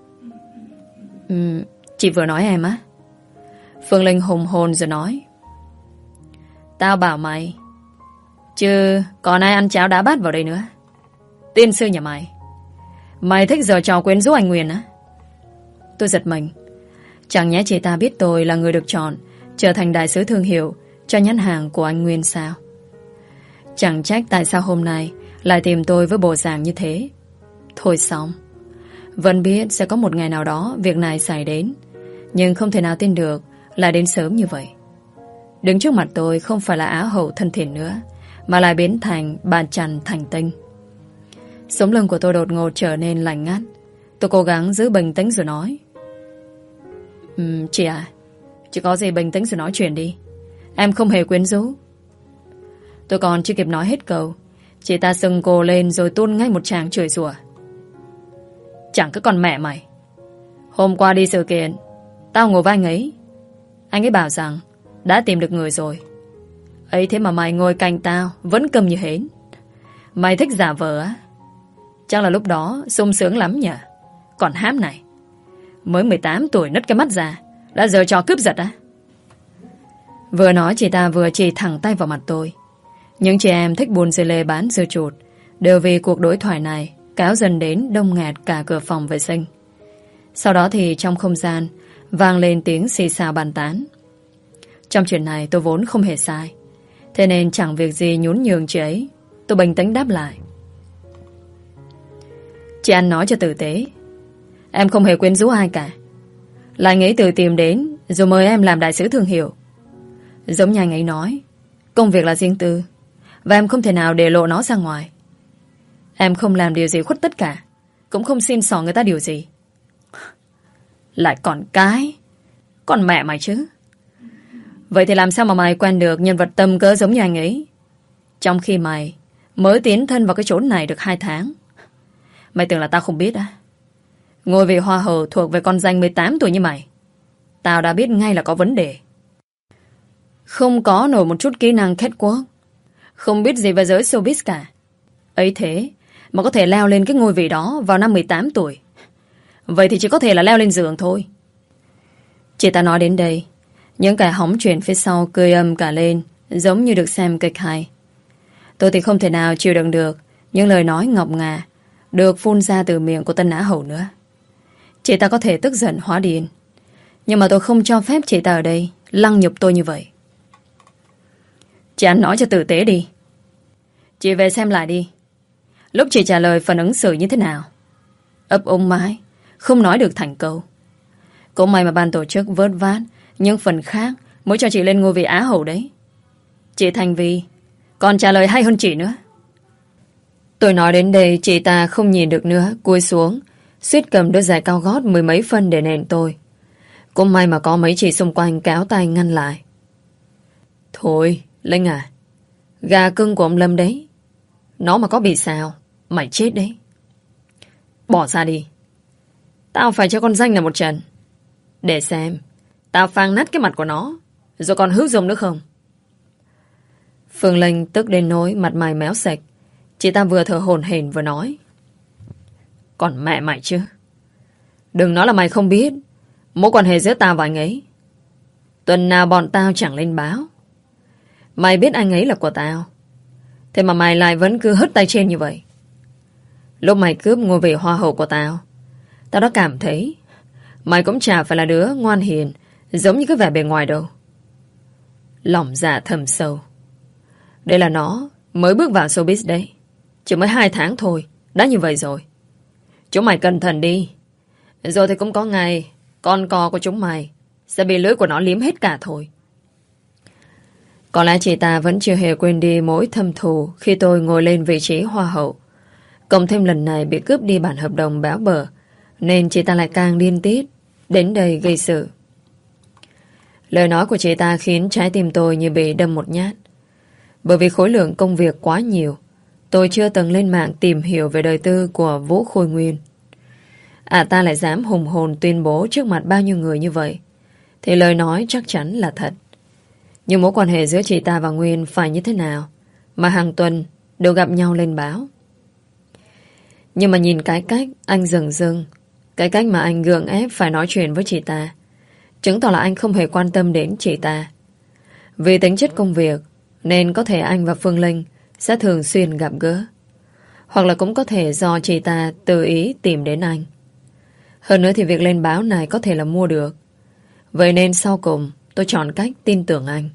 Ừ, chị vừa nói em á? Phương Linh hùng hồn rồi nói: tao bảo mày, chứ còn ai ăn cháo đá bát vào đây nữa. Tiên sư nhà mày, mày thích giở trò quyến rũ anh Nguyên á? Tôi giật mình. Chẳng nhẽ chị ta biết tôi là người được chọn trở thành đại sứ thương hiệu cho nhãn hàng của anh Nguyên sao? Chẳng trách tại sao hôm nay lại tìm tôi với bộ dạng như thế. Thôi xong. Vẫn biết sẽ có một ngày nào đó việc này xảy đến, nhưng không thể nào tin được là đến sớm như vậy. Đứng trước mặt tôi không phải là Á hậu thân thiện nữa, mà lại biến thành bàn chằn thành tinh. Sống lưng của tôi đột ngột trở nên lạnh ngắt. Tôi cố gắng giữ bình tĩnh rồi nói: um, Chị à, chị có gì bình tĩnh rồi nói chuyện đi. Em không hề quyến rũ. Tôi còn chưa kịp nói hết câu, chị ta sừng cô lên rồi tuôn ngay một tràng chửi rủa: chẳng cứ con mẹ mày. Hôm qua đi sự kiện, tao ngồi với anh ấy. Anh ấy bảo rằng đã tìm được người rồi. Ấy thế mà mày ngồi cạnh tao vẫn câm như hến. Mày thích giả vờ á? Chắc là lúc đó sung sướng lắm nhỉ. Còn hám này, mới mười tám tuổi nứt cái mắt ra đã giờ trò cướp giật á? Vừa nói chị ta vừa chỉ thẳng tay vào mặt tôi. Những chị em thích buôn dưa lê bán dưa chuột đều vì cuộc đối thoại này kéo dần đến đông nghẹt cả cửa phòng vệ sinh. Sau đó thì trong không gian vang lên tiếng xì xào bàn tán. Trong chuyện này tôi vốn không hề sai, thế nên chẳng việc gì nhún nhường chị ấy. Tôi bình tĩnh đáp lại: chị ăn nói cho tử tế. Em không hề quyến rũ ai cả, là anh ấy tự tìm đến rồi mời em làm đại sứ thương hiệu. Giống như anh ấy nói, công việc là riêng tư, và em không thể nào để lộ nó ra ngoài. Em không làm điều gì khuất tất cả, cũng không xin xỏ người ta điều gì. Lại còn cái, còn mẹ mày chứ. Vậy thì làm sao mà mày quen được nhân vật tầm cỡ giống như anh ấy, trong khi mày mới tiến thân vào cái chốn này được hai tháng? Mày tưởng là tao không biết á? Ngôi vị hoa hậu thuộc về con danh mười tám tuổi như mày, tao đã biết ngay là có vấn đề. Không có nổi một chút kỹ năng catwalk, không biết gì về giới showbiz cả. Ấy thế mà có thể leo lên cái ngôi vị đó vào năm mười tám tuổi. Vậy thì chỉ có thể là leo lên giường thôi. Chị ta nói đến đây, những kẻ hóng chuyện phía sau cười âm cả lên, giống như được xem kịch hay. Tôi thì không thể nào chịu đựng được những lời nói ngọc ngà được phun ra từ miệng của Tân Á Hậu nữa. Chị ta có thể tức giận hóa điên, nhưng mà tôi không cho phép chị ta ở đây lăng nhục tôi như vậy. Chị ăn nói cho tử tế đi. Chị về xem lại đi, lúc chị trả lời phần ứng xử như thế nào. Ấp úng mãi, không nói được thành câu. Cũng may mà ban tổ chức vớt vát những phần khác mới cho chị lên ngôi vị Á Hậu đấy. Chị Thành Vi còn trả lời hay hơn chị nữa. Tôi nói đến đây, chị ta không nhìn được nữa, cúi xuống, suýt cầm đôi giày cao gót mười mấy phân để nện tôi. Cũng may mà có mấy chị xung quanh kéo tay ngăn lại. Thôi, Linh à, gà cưng của ông Lâm đấy, nó mà có bị sao, mày chết đấy. Bỏ ra đi. Tao phải cho con danh là một trận, để xem tao phang nát cái mặt của nó, rồi còn hữu dụng nữa không. Phương Linh tức đến nỗi mặt mày méo sạch. Chị ta vừa thở hổn hển vừa nói, còn mẹ mày chứ. Đừng nói là mày không biết mối quan hệ giữa tao và anh ấy. Tuần nào bọn tao chẳng lên báo. Mày biết anh ấy là của tao, thế mà mày lại vẫn cứ hất tay trên như vậy. Lúc mày cướp ngôi vị hoa hậu của tao, tao đã cảm thấy mày cũng chả phải là đứa ngoan hiền giống như cái vẻ bề ngoài đâu. Lòng dạ thầm sâu. Đây là nó mới bước vào showbiz đấy, chỉ mới hai tháng thôi đã như vậy rồi. Chúng mày cẩn thận đi, rồi thì cũng có ngày con cò của chúng mày sẽ bị lưỡi của nó liếm hết cả thôi. Có lẽ chị ta vẫn chưa hề quên đi mối thâm thù khi tôi ngồi lên vị trí hoa hậu. Cộng thêm lần này bị cướp đi bản hợp đồng béo bở, nên chị ta lại càng điên tiết đến đây gây sự. Lời nói của chị ta khiến trái tim tôi như bị đâm một nhát. Bởi vì khối lượng công việc quá nhiều, tôi chưa từng lên mạng tìm hiểu về đời tư của Vũ Khôi Nguyên. À, ta lại dám hùng hồn tuyên bố trước mặt bao nhiêu người như vậy, thì lời nói chắc chắn là thật. Nhưng mối quan hệ giữa chị ta và Nguyên phải như thế nào mà hàng tuần đều gặp nhau lên báo. Nhưng mà nhìn cái cách anh dừng dưng, cái cách mà anh gượng ép phải nói chuyện với chị ta, chứng tỏ là anh không hề quan tâm đến chị ta. Vì tính chất công việc nên có thể anh và Phương Linh sẽ thường xuyên gặp gỡ, hoặc là cũng có thể do chị ta tự ý tìm đến anh. Hơn nữa thì việc lên báo này có thể là mua được. Vậy nên sau cùng tôi chọn cách tin tưởng anh.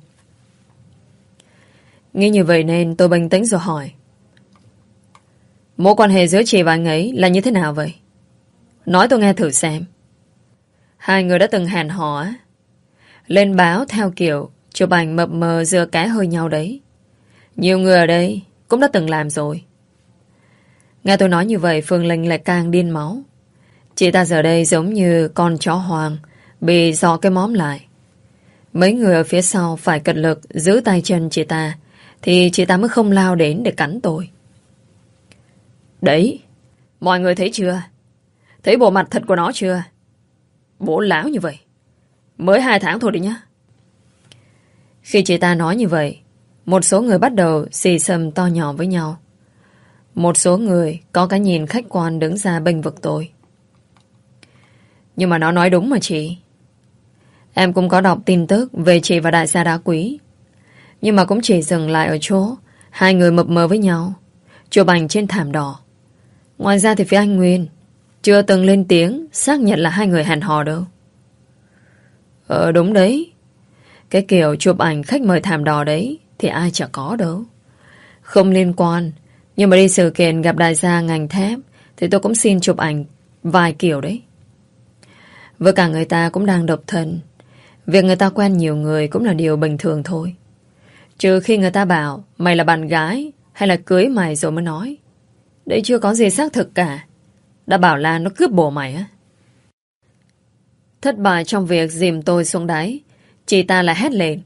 Nghĩ như vậy nên tôi bình tĩnh rồi hỏi, mối quan hệ giữa chị và anh ấy là như thế nào vậy? Nói tôi nghe thử xem. Hai người đã từng hẹn hò á, lên báo theo kiểu chụp ảnh mập mờ dừa cái hơi nhau đấy. Nhiều người ở đây cũng đã từng làm rồi. Nghe tôi nói như vậy, Phương Linh lại càng điên máu. Chị ta giờ đây giống như con chó hoang bị dò cái móm lại. Mấy người ở phía sau phải cật lực giữ tay chân chị ta, thì chị ta mới không lao đến để cắn tôi. Đấy, mọi người thấy chưa? Thấy bộ mặt thật của nó chưa? Bố láo như vậy. Mới hai tháng thôi đi nhá. Khi chị ta nói như vậy, một số người bắt đầu xì xầm to nhỏ với nhau. Một số người có cái nhìn khách quan đứng ra bênh vực tôi. Nhưng mà nó nói đúng mà chị. Em cũng có đọc tin tức về chị và đại gia Đá Quý, nhưng mà cũng chỉ dừng lại ở chỗ hai người mập mờ với nhau, chụp ảnh trên thảm đỏ. Ngoài ra thì phía anh Nguyên chưa từng lên tiếng xác nhận là hai người hẹn hò đâu. Ờ đúng đấy, cái kiểu chụp ảnh khách mời thảm đỏ đấy thì ai chả có đâu. Không liên quan, nhưng mà đi sự kiện gặp đại gia ngành thép thì tôi cũng xin chụp ảnh vài kiểu đấy. Với cả người ta cũng đang độc thân, Việc người ta quen nhiều người cũng là điều bình thường thôi. Trừ khi người ta bảo mày là bạn gái hay là cưới mày rồi mới nói. Đấy chưa có gì xác thực cả. Đã bảo là nó cướp bồ mày á. Thất bại trong việc dìm tôi xuống đáy, chị ta lại hét lên.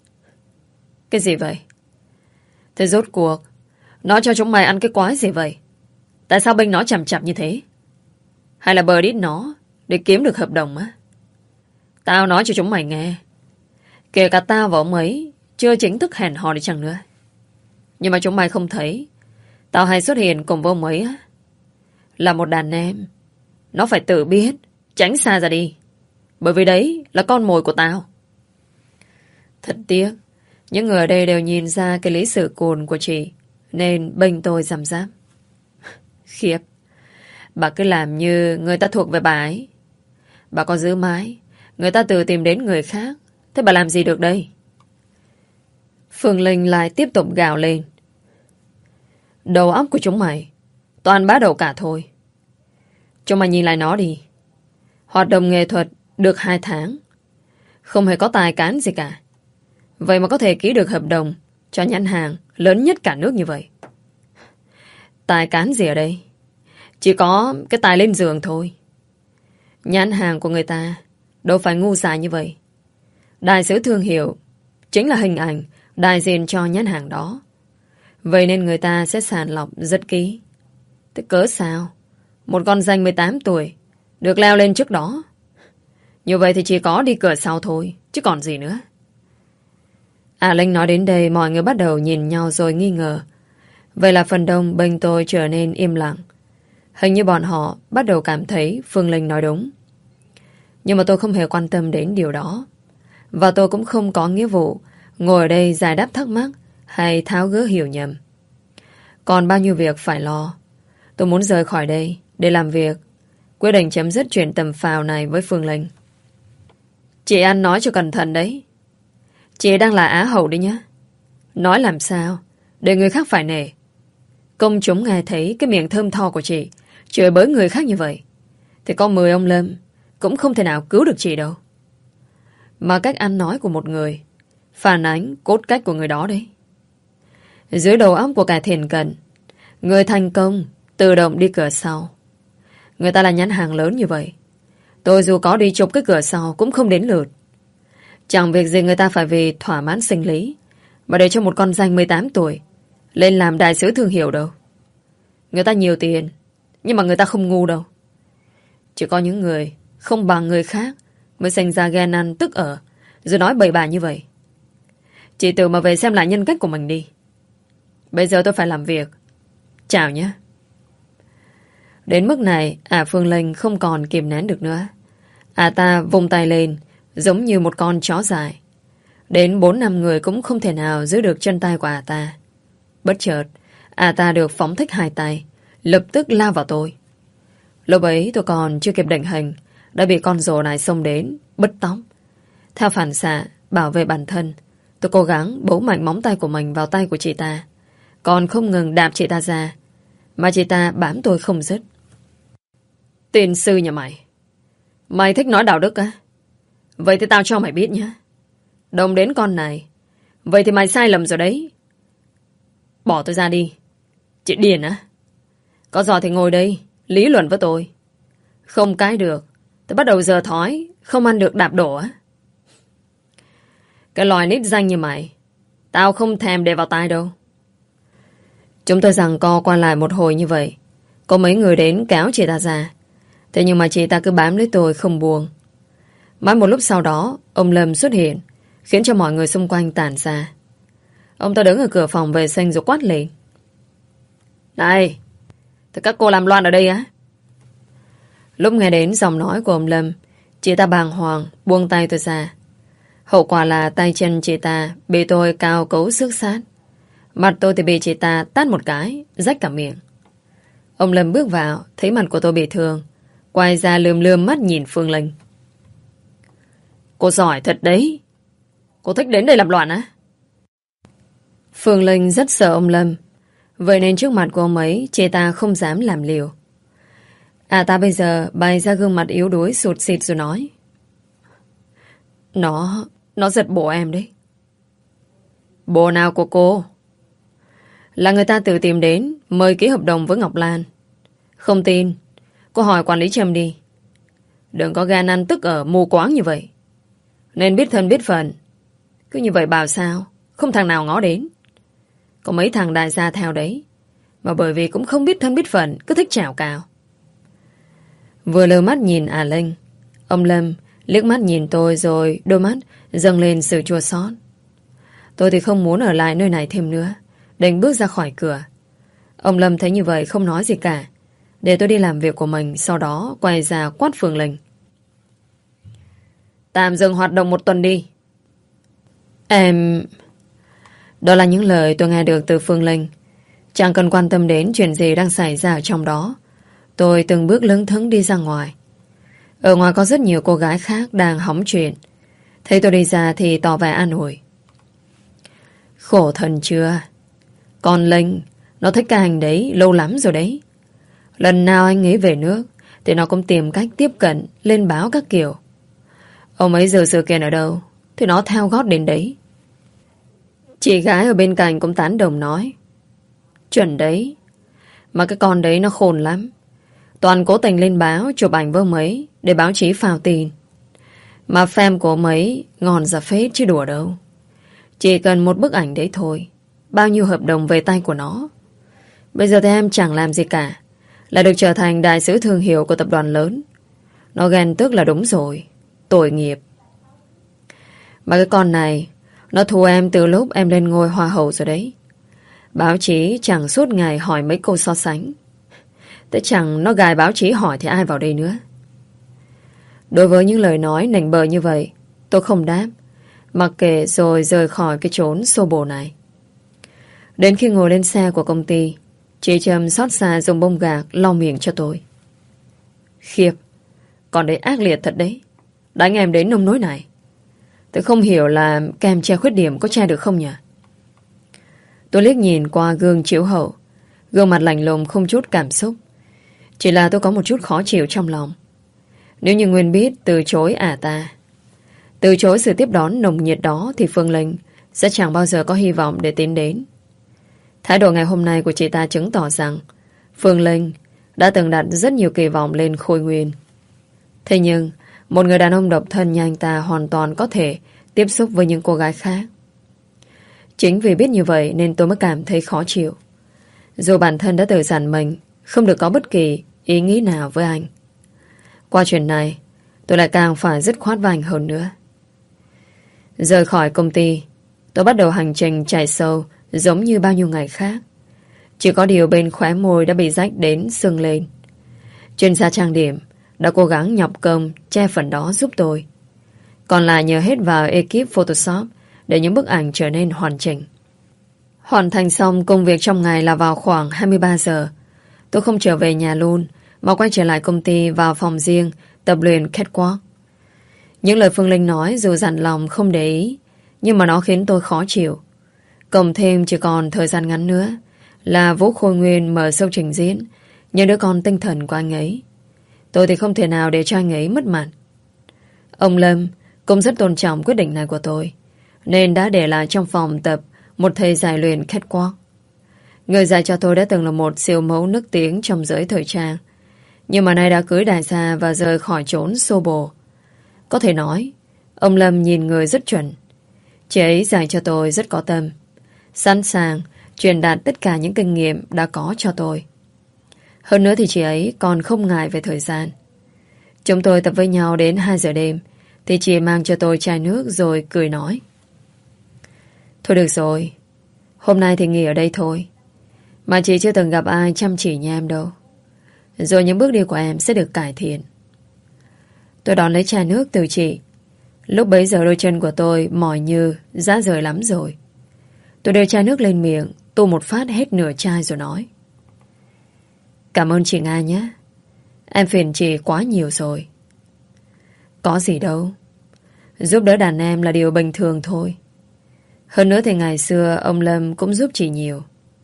Cái gì vậy? Thế rốt cuộc nó cho chúng mày ăn cái quái gì vậy? Tại sao bênh nó chằm chằm như thế? Hay là bờ đít nó để kiếm được hợp đồng á? Tao nói cho chúng mày nghe, kể cả tao và ông ấy chưa chính thức hẹn hò đi chăng nữa, nhưng mà chúng mày không thấy tao hay xuất hiện cùng với ông ấy á. Là một đàn em, nó phải tự biết tránh xa ra đi, bởi vì đấy là con mồi của tao. Thật tiếc, những người ở đây đều nhìn ra cái lý sự cồn của chị, nên bênh tôi rằm ráp. Khiếp, bà cứ làm như người ta thuộc về bà ấy. Bà có giữ mãi, người ta tự tìm đến người khác, thế bà làm gì được đây? Phương Linh lại tiếp tục gào lên. Đầu óc của chúng mày toàn bá đầu cả thôi. Chúng mày nhìn lại nó đi. Hoạt động nghệ thuật được hai tháng, không hề có tài cán gì cả. Vậy mà có thể ký được hợp đồng cho nhãn hàng lớn nhất cả nước như vậy. Tài cán gì ở đây? Chỉ có cái tài lên giường thôi. Nhãn hàng của người ta đâu phải ngu dại như vậy. Đại sứ thương hiệu chính là hình ảnh đại diện cho nhãn hàng đó. Vậy nên người ta sẽ sàng lọc rất kỹ. Thế cớ sao một con danh mười tám tuổi được leo lên trước đó? Như vậy thì chỉ có đi cửa sau thôi, chứ còn gì nữa. À Linh nói đến đây, mọi người bắt đầu nhìn nhau rồi nghi ngờ. Vậy là phần đông bên tôi trở nên im lặng. Hình như bọn họ bắt đầu cảm thấy Phương Linh nói đúng. Nhưng mà tôi không hề quan tâm đến điều đó. Và tôi cũng không có nghĩa vụ ngồi ở đây giải đáp thắc mắc hay tháo gỡ hiểu nhầm. Còn bao nhiêu việc phải lo. Tôi muốn rời khỏi đây để làm việc. Quyết định chấm dứt chuyện tầm phào này với Phương Linh. Chị ăn nói cho cẩn thận đấy. Chị đang là á hậu đấy nhá. Nói làm sao để người khác phải nể. Công chúng nghe thấy cái miệng thơm tho của chị chửi bới người khác như vậy, thì có mười ông Lâm cũng không thể nào cứu được chị đâu. Mà cách ăn nói của một người phản ánh cốt cách của người đó đấy. Dưới đầu óc của cả thiền cận, người thành công tự động đi cửa sau. Người ta là nhãn hàng lớn như vậy, tôi dù có đi chụp cái cửa sau cũng không đến lượt. Chẳng việc gì người ta phải vì thỏa mãn sinh lý mà để cho một con danh mười tám tuổi lên làm đại sứ thương hiệu đâu. Người ta nhiều tiền, nhưng mà người ta không ngu đâu. Chỉ có những người không bằng người khác mới sinh ra ghen ăn tức ở, rồi nói bậy bạ như vậy. Chị tự mà về xem lại nhân cách của mình đi. Bây giờ tôi phải làm việc. Chào nhé. Đến mức này, à Phương Linh không còn kìm nén được nữa. À ta vung tay lên giống như một con chó dài. Đến bốn năm người cũng không thể nào giữ được chân tay của à ta. Bất chợt, à ta được phóng thích hai tay, lập tức lao vào tôi. Lúc ấy tôi còn chưa kịp định hình, đã bị con rồ này xông đến, bứt tóc. Theo phản xạ, bảo vệ bản thân, tôi cố gắng bấu mạnh móng tay của mình vào tay của chị ta, còn không ngừng đạp chị ta ra, mà chị ta bám tôi không dứt. Tiên sư nhà mày, mày thích nói đạo đức á? Vậy thì tao cho mày biết nhá. Đồng đến con này, vậy thì mày sai lầm rồi đấy. Bỏ tôi ra đi. Chị điên á? Có giỏi thì ngồi đây lý luận với tôi. Không cái được, tôi bắt đầu giờ thói, không ăn được đạp đổ á. Cái loài nít danh như mày, tao không thèm để vào tai đâu. Chúng tôi giằng co qua lại một hồi như vậy. Có mấy người đến kéo chị ta ra. Thế nhưng mà chị ta cứ bám lấy tôi không buông. Mãi một lúc sau đó, ông Lâm xuất hiện, khiến cho mọi người xung quanh tản ra. Ông ta đứng ở cửa phòng vệ sinh rồi quát lên. Này, thì các cô làm loạn ở đây á? Lúc nghe đến giọng nói của ông Lâm, chị ta bàng hoàng buông tay tôi ra. Hậu quả là tay chân chị ta bị tôi cào cấu xước sát. Mặt tôi thì bị chị ta tát một cái, rách cả miệng. Ông Lâm bước vào, thấy mặt của tôi bị thương, quay ra lườm lườm mắt nhìn Phương Linh. Cô giỏi thật đấy. Cô thích đến đây làm loạn á? Phương Linh rất sợ ông Lâm, vậy nên trước mặt của ông ấy, chị ta không dám làm liều. À ta bây giờ bày ra gương mặt yếu đuối sụt xịt rồi nói. Nó... Nó giật bố em đấy. Bố nào của cô? Là người ta tự tìm đến mời ký hợp đồng với Ngọc Lan. Không tin, cô hỏi quản lý Trâm đi. Đừng có gan ăn tức ở mù quáng như vậy. Nên biết thân biết phận. Cứ như vậy bảo sao không thằng nào ngó đến. Có mấy thằng đại gia theo đấy, mà bởi vì cũng không biết thân biết phận, cứ thích chào cào. Vừa lơ mắt nhìn à Linh, ông Lâm liếc mắt nhìn tôi, rồi đôi mắt dâng lên sự chua xót. Tôi thì không muốn ở lại nơi này thêm nữa, định bước ra khỏi cửa. Ông Lâm thấy như vậy không nói gì cả, để tôi đi làm việc của mình. Sau đó quay ra quát Phương Linh: tạm dừng hoạt động một tuần đi. Em... Đó là những lời tôi nghe được từ Phương Linh. Chẳng cần quan tâm đến chuyện gì đang xảy ra ở trong đó, tôi từng bước lững thững đi ra ngoài. Ở ngoài có rất nhiều cô gái khác đang hóng chuyện. Thấy tôi đi ra thì tỏ vẻ an ủi: khổ thân chưa? Con Linh nó thích cái anh đấy lâu lắm rồi đấy. Lần nào anh ấy về nước thì nó cũng tìm cách tiếp cận, lên báo các kiểu. Ông ấy giờ sự kiện ở đâu thì nó theo gót đến đấy. Chị gái ở bên cạnh cũng tán đồng nói: chuẩn đấy. Mà cái con đấy nó khôn lắm, toàn cố tình lên báo chụp ảnh với ông ấy để báo chí phao tin. Mà fan của ông ấy ngon ra phết chứ đùa đâu. Chỉ cần một bức ảnh đấy thôi, bao nhiêu hợp đồng về tay của nó. Bây giờ thì em chẳng làm gì cả, là được trở thành đại sứ thương hiệu của tập đoàn lớn. Nó ghen tức là đúng rồi. Tội nghiệp. Mà cái con này nó thù em từ lúc em lên ngôi hoa hậu rồi đấy. Báo chí chẳng suốt ngày hỏi mấy câu so sánh. Thế chẳng nó gài báo chí hỏi thì ai vào đây nữa. Đối với những lời nói nảnh bờ như vậy, tôi không đáp, mặc kệ rồi rời khỏi cái chốn xô bồ này. Đến khi ngồi lên xe của công ty, chị Trâm xót xa dùng bông gạc lau miệng cho tôi. Khiếp, con đấy ác liệt thật đấy. Đánh em đến nông nỗi này. Tôi không hiểu là kem che khuyết điểm có che được không nhỉ? Tôi liếc nhìn qua gương chiếu hậu, gương mặt lạnh lùng không chút cảm xúc. Chỉ là tôi có một chút khó chịu trong lòng. Nếu như Nguyên biết từ chối ả ta, từ chối sự tiếp đón nồng nhiệt đó, thì Phương Linh sẽ chẳng bao giờ có hy vọng để tiến đến. Thái độ ngày hôm nay của chị ta chứng tỏ rằng Phương Linh đã từng đặt rất nhiều kỳ vọng lên Khôi Nguyên. Thế nhưng một người đàn ông độc thân như anh ta hoàn toàn có thể tiếp xúc với những cô gái khác. Chính vì biết như vậy nên tôi mới cảm thấy khó chịu. Dù bản thân đã tự dặn mình không được có bất kỳ ý nghĩ nào với anh. Qua chuyện này, tôi lại càng phải dứt khoát với anh hơn nữa. Rời khỏi công ty, tôi bắt đầu hành trình chạy sâu giống như bao nhiêu ngày khác. Chỉ có điều bên khóe môi đã bị rách đến sưng lên. Chuyên gia trang điểm đã cố gắng nhọc công che phần đó giúp tôi. Còn lại nhờ hết vào ekip Photoshop để những bức ảnh trở nên hoàn chỉnh. Hoàn thành xong công việc trong ngày là vào khoảng hai mươi ba giờ. Tôi không trở về nhà luôn, mà quay trở lại công ty vào phòng riêng tập luyện catwalk. Những lời Phương Linh nói dù dặn lòng không để ý, nhưng mà nó khiến tôi khó chịu. Cộng thêm chỉ còn thời gian ngắn nữa là Vũ Khôi Nguyên mở show trình diễn những đứa con tinh thần của anh ấy. Tôi thì không thể nào để cho anh ấy mất mặt. Ông Lâm cũng rất tôn trọng quyết định này của tôi, nên đã để lại trong phòng tập một thầy dạy luyện catwalk. Người dạy cho tôi đã từng là một siêu mẫu nức tiếng trong giới thời trang, nhưng mà nay đã cưới đại gia và rời khỏi chốn xô bồ. Có thể nói ông Lâm nhìn người rất chuẩn. Chị ấy dạy cho tôi rất có tâm, sẵn sàng truyền đạt tất cả những kinh nghiệm đã có cho tôi. Hơn nữa thì chị ấy còn không ngại về thời gian. Chúng tôi tập với nhau đến hai giờ đêm thì chị mang cho tôi chai nước rồi cười nói: thôi được rồi, hôm nay thì nghỉ ở đây thôi. Mà chị chưa từng gặp ai chăm chỉ như em đâu. Rồi những bước đi của em sẽ được cải thiện. Tôi đón lấy chai nước từ chị. Lúc bấy giờ đôi chân của tôi mỏi như rã rời lắm rồi. Tôi đưa chai nước lên miệng, tu một phát hết nửa chai rồi nói: cảm ơn chị Nga nhé. Em phiền chị quá nhiều rồi. Có gì đâu. Giúp đỡ đàn em là điều bình thường thôi. Hơn nữa thì ngày xưa ông Lâm cũng giúp chị nhiều.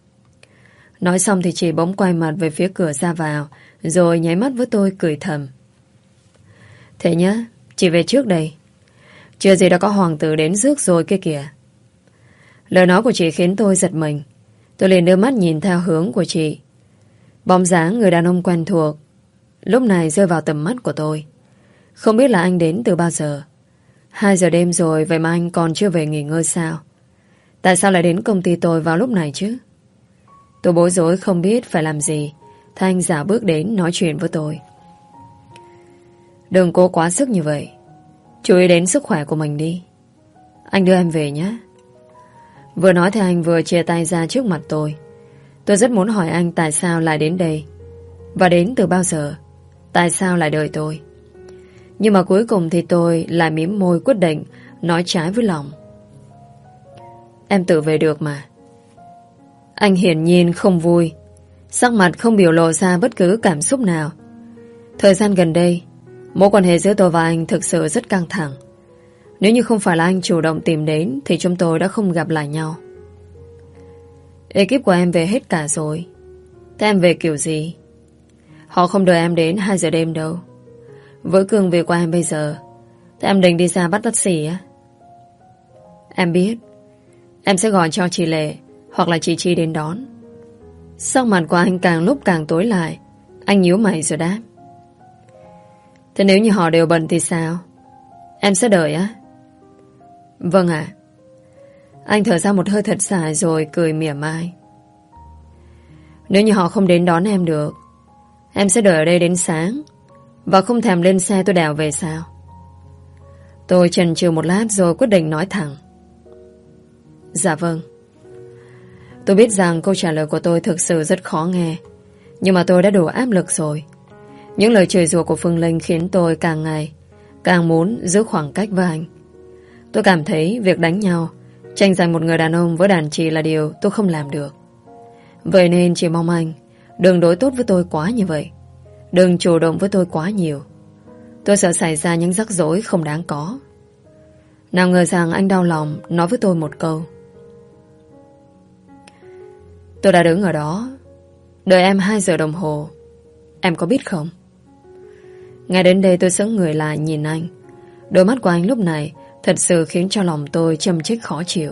Nói xong thì chị bỗng quay mặt về phía cửa ra vào, rồi nháy mắt với tôi cười thầm: thế nhá, chị về trước đây. Chưa gì đã có hoàng tử đến rước rồi kia kìa. Lời nói của chị khiến tôi giật mình. Tôi liền đưa mắt nhìn theo hướng của chị. Bóng dáng người đàn ông quen thuộc lúc này rơi vào tầm mắt của tôi. Không biết là anh đến từ bao giờ. Hai giờ đêm rồi, vậy mà anh còn chưa về nghỉ ngơi sao? Tại sao lại đến công ty tôi vào lúc này chứ? Tôi bối rối không biết phải làm gì. Thế anh giả bước đến nói chuyện với tôi. Đừng cố quá sức như vậy. Chú ý đến sức khỏe của mình đi. Anh đưa em về nhé. Vừa nói thì anh vừa chia tay ra trước mặt tôi. Tôi rất muốn hỏi anh tại sao lại đến đây, và đến từ bao giờ, tại sao lại đợi tôi. Nhưng mà cuối cùng thì tôi lại mím môi quyết định nói trái với lòng. Em tự về được mà. Anh hiển nhiên không vui, sắc mặt không biểu lộ ra bất cứ cảm xúc nào. Thời gian gần đây, mối quan hệ giữa tôi và anh thực sự rất căng thẳng. Nếu như không phải là anh chủ động tìm đến thì chúng tôi đã không gặp lại nhau. Ekip của em về hết cả rồi. Thế em về kiểu gì? Họ không đợi em đến hai giờ đêm đâu. Với cương vị của em bây giờ, thế em định đi ra bắt taxi á? Em biết. Em sẽ gọi cho chị Lệ hoặc là chị Chi đến đón. Sắc mặt của anh càng lúc càng tối lại. Anh nhíu mày rồi đáp. Thế nếu như họ đều bận thì sao? Em sẽ đợi á? Vâng ạ. Anh thở ra một hơi thật dài rồi cười mỉa mai. Nếu như họ không đến đón em được, em sẽ đợi ở đây đến sáng, và không thèm lên xe tôi đèo về sao? Tôi chần chừ một lát rồi quyết định nói thẳng. Dạ vâng. Tôi biết rằng câu trả lời của tôi thực sự rất khó nghe, nhưng mà tôi đã đủ áp lực rồi. Những lời chửi rủa của Phương Linh khiến tôi càng ngày càng muốn giữ khoảng cách với anh. Tôi cảm thấy việc đánh nhau, tranh giành một người đàn ông với đàn chị là điều tôi không làm được. Vậy nên chỉ mong anh đừng đối tốt với tôi quá như vậy. Đừng chủ động với tôi quá nhiều. Tôi sợ xảy ra những rắc rối không đáng có. Nào ngờ rằng anh đau lòng nói với tôi một câu. Tôi đã đứng ở đó đợi em hai giờ đồng hồ. Em có biết không? Ngay đến đây tôi sững người lại nhìn anh. Đôi mắt của anh lúc này thật sự khiến cho lòng tôi châm chích khó chịu.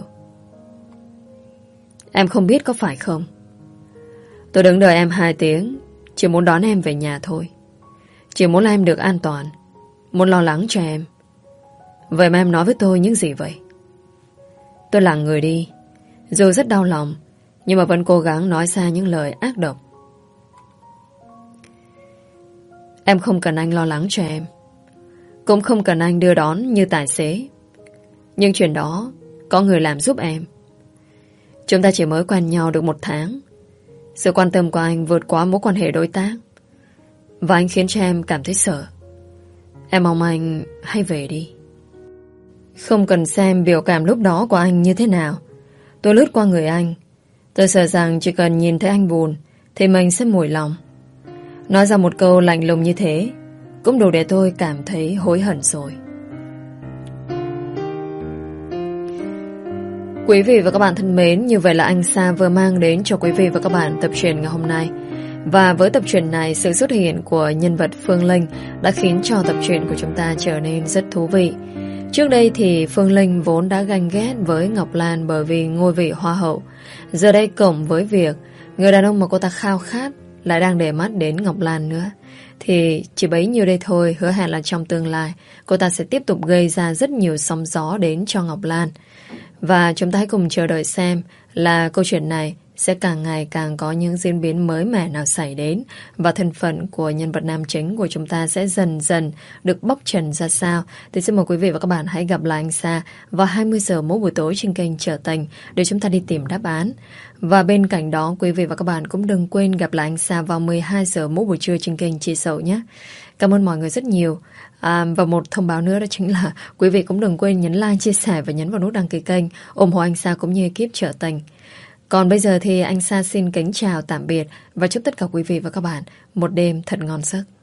Em không biết có phải không? Tôi đứng đợi em hai tiếng, chỉ muốn đón em về nhà thôi. Chỉ muốn là em được an toàn, muốn lo lắng cho em. Vậy mà em nói với tôi những gì vậy? Tôi lặng người đi. Dù rất đau lòng, nhưng mà vẫn cố gắng nói ra những lời ác độc. Em không cần anh lo lắng cho em, cũng không cần anh đưa đón như tài xế. Nhưng chuyện đó có người làm giúp em. Chúng ta chỉ mới quen nhau được một tháng. Sự quan tâm của anh vượt quá mối quan hệ đối tác, và anh khiến cho em cảm thấy sợ. Em mong anh hãy về đi. Không cần xem biểu cảm lúc đó của anh như thế nào, tôi lướt qua người anh. Tôi sợ rằng chỉ cần nhìn thấy anh buồn thì mình sẽ mủi lòng. Nói ra một câu lạnh lùng như thế cũng đủ để tôi cảm thấy hối hận rồi. Quý vị và các bạn thân mến, như vậy là anh Sa vừa mang đến cho quý vị và các bạn tập truyện ngày hôm nay. Và với tập truyện này, sự xuất hiện của nhân vật Phương Linh đã khiến cho tập truyện của chúng ta trở nên rất thú vị. Trước đây thì Phương Linh vốn đã ganh ghét với Ngọc Lan bởi vì ngôi vị hoa hậu. Giờ đây cộng với việc người đàn ông mà cô ta khao khát lại đang để mắt đến Ngọc Lan nữa, thì chỉ bấy nhiêu đây thôi, hứa hẹn là trong tương lai cô ta sẽ tiếp tục gây ra rất nhiều sóng gió đến cho Ngọc Lan. Và chúng ta hãy cùng chờ đợi xem là câu chuyện này sẽ càng ngày càng có những diễn biến mới mẻ nào xảy đến, và thân phận của nhân vật nam chính của chúng ta sẽ dần dần được bóc trần ra sao. Thì xin mời quý vị và các bạn hãy gặp lại anh Sa vào hai mươi giờ mỗi buổi tối trên kênh Trở Tình để chúng ta đi tìm đáp án. Và bên cạnh đó, quý vị và các bạn cũng đừng quên gặp lại anh Sa vào mười hai giờ mỗi buổi trưa trên kênh Chị Sậu nhé. Cảm ơn mọi người rất nhiều. À, và một thông báo nữa đó chính là quý vị cũng đừng quên nhấn like, chia sẻ và nhấn vào nút đăng ký kênh, ủng hộ anh Sa cũng như ekip Trở Tình. Còn bây giờ thì anh Sa xin kính chào tạm biệt và chúc tất cả quý vị và các bạn một đêm thật ngon giấc.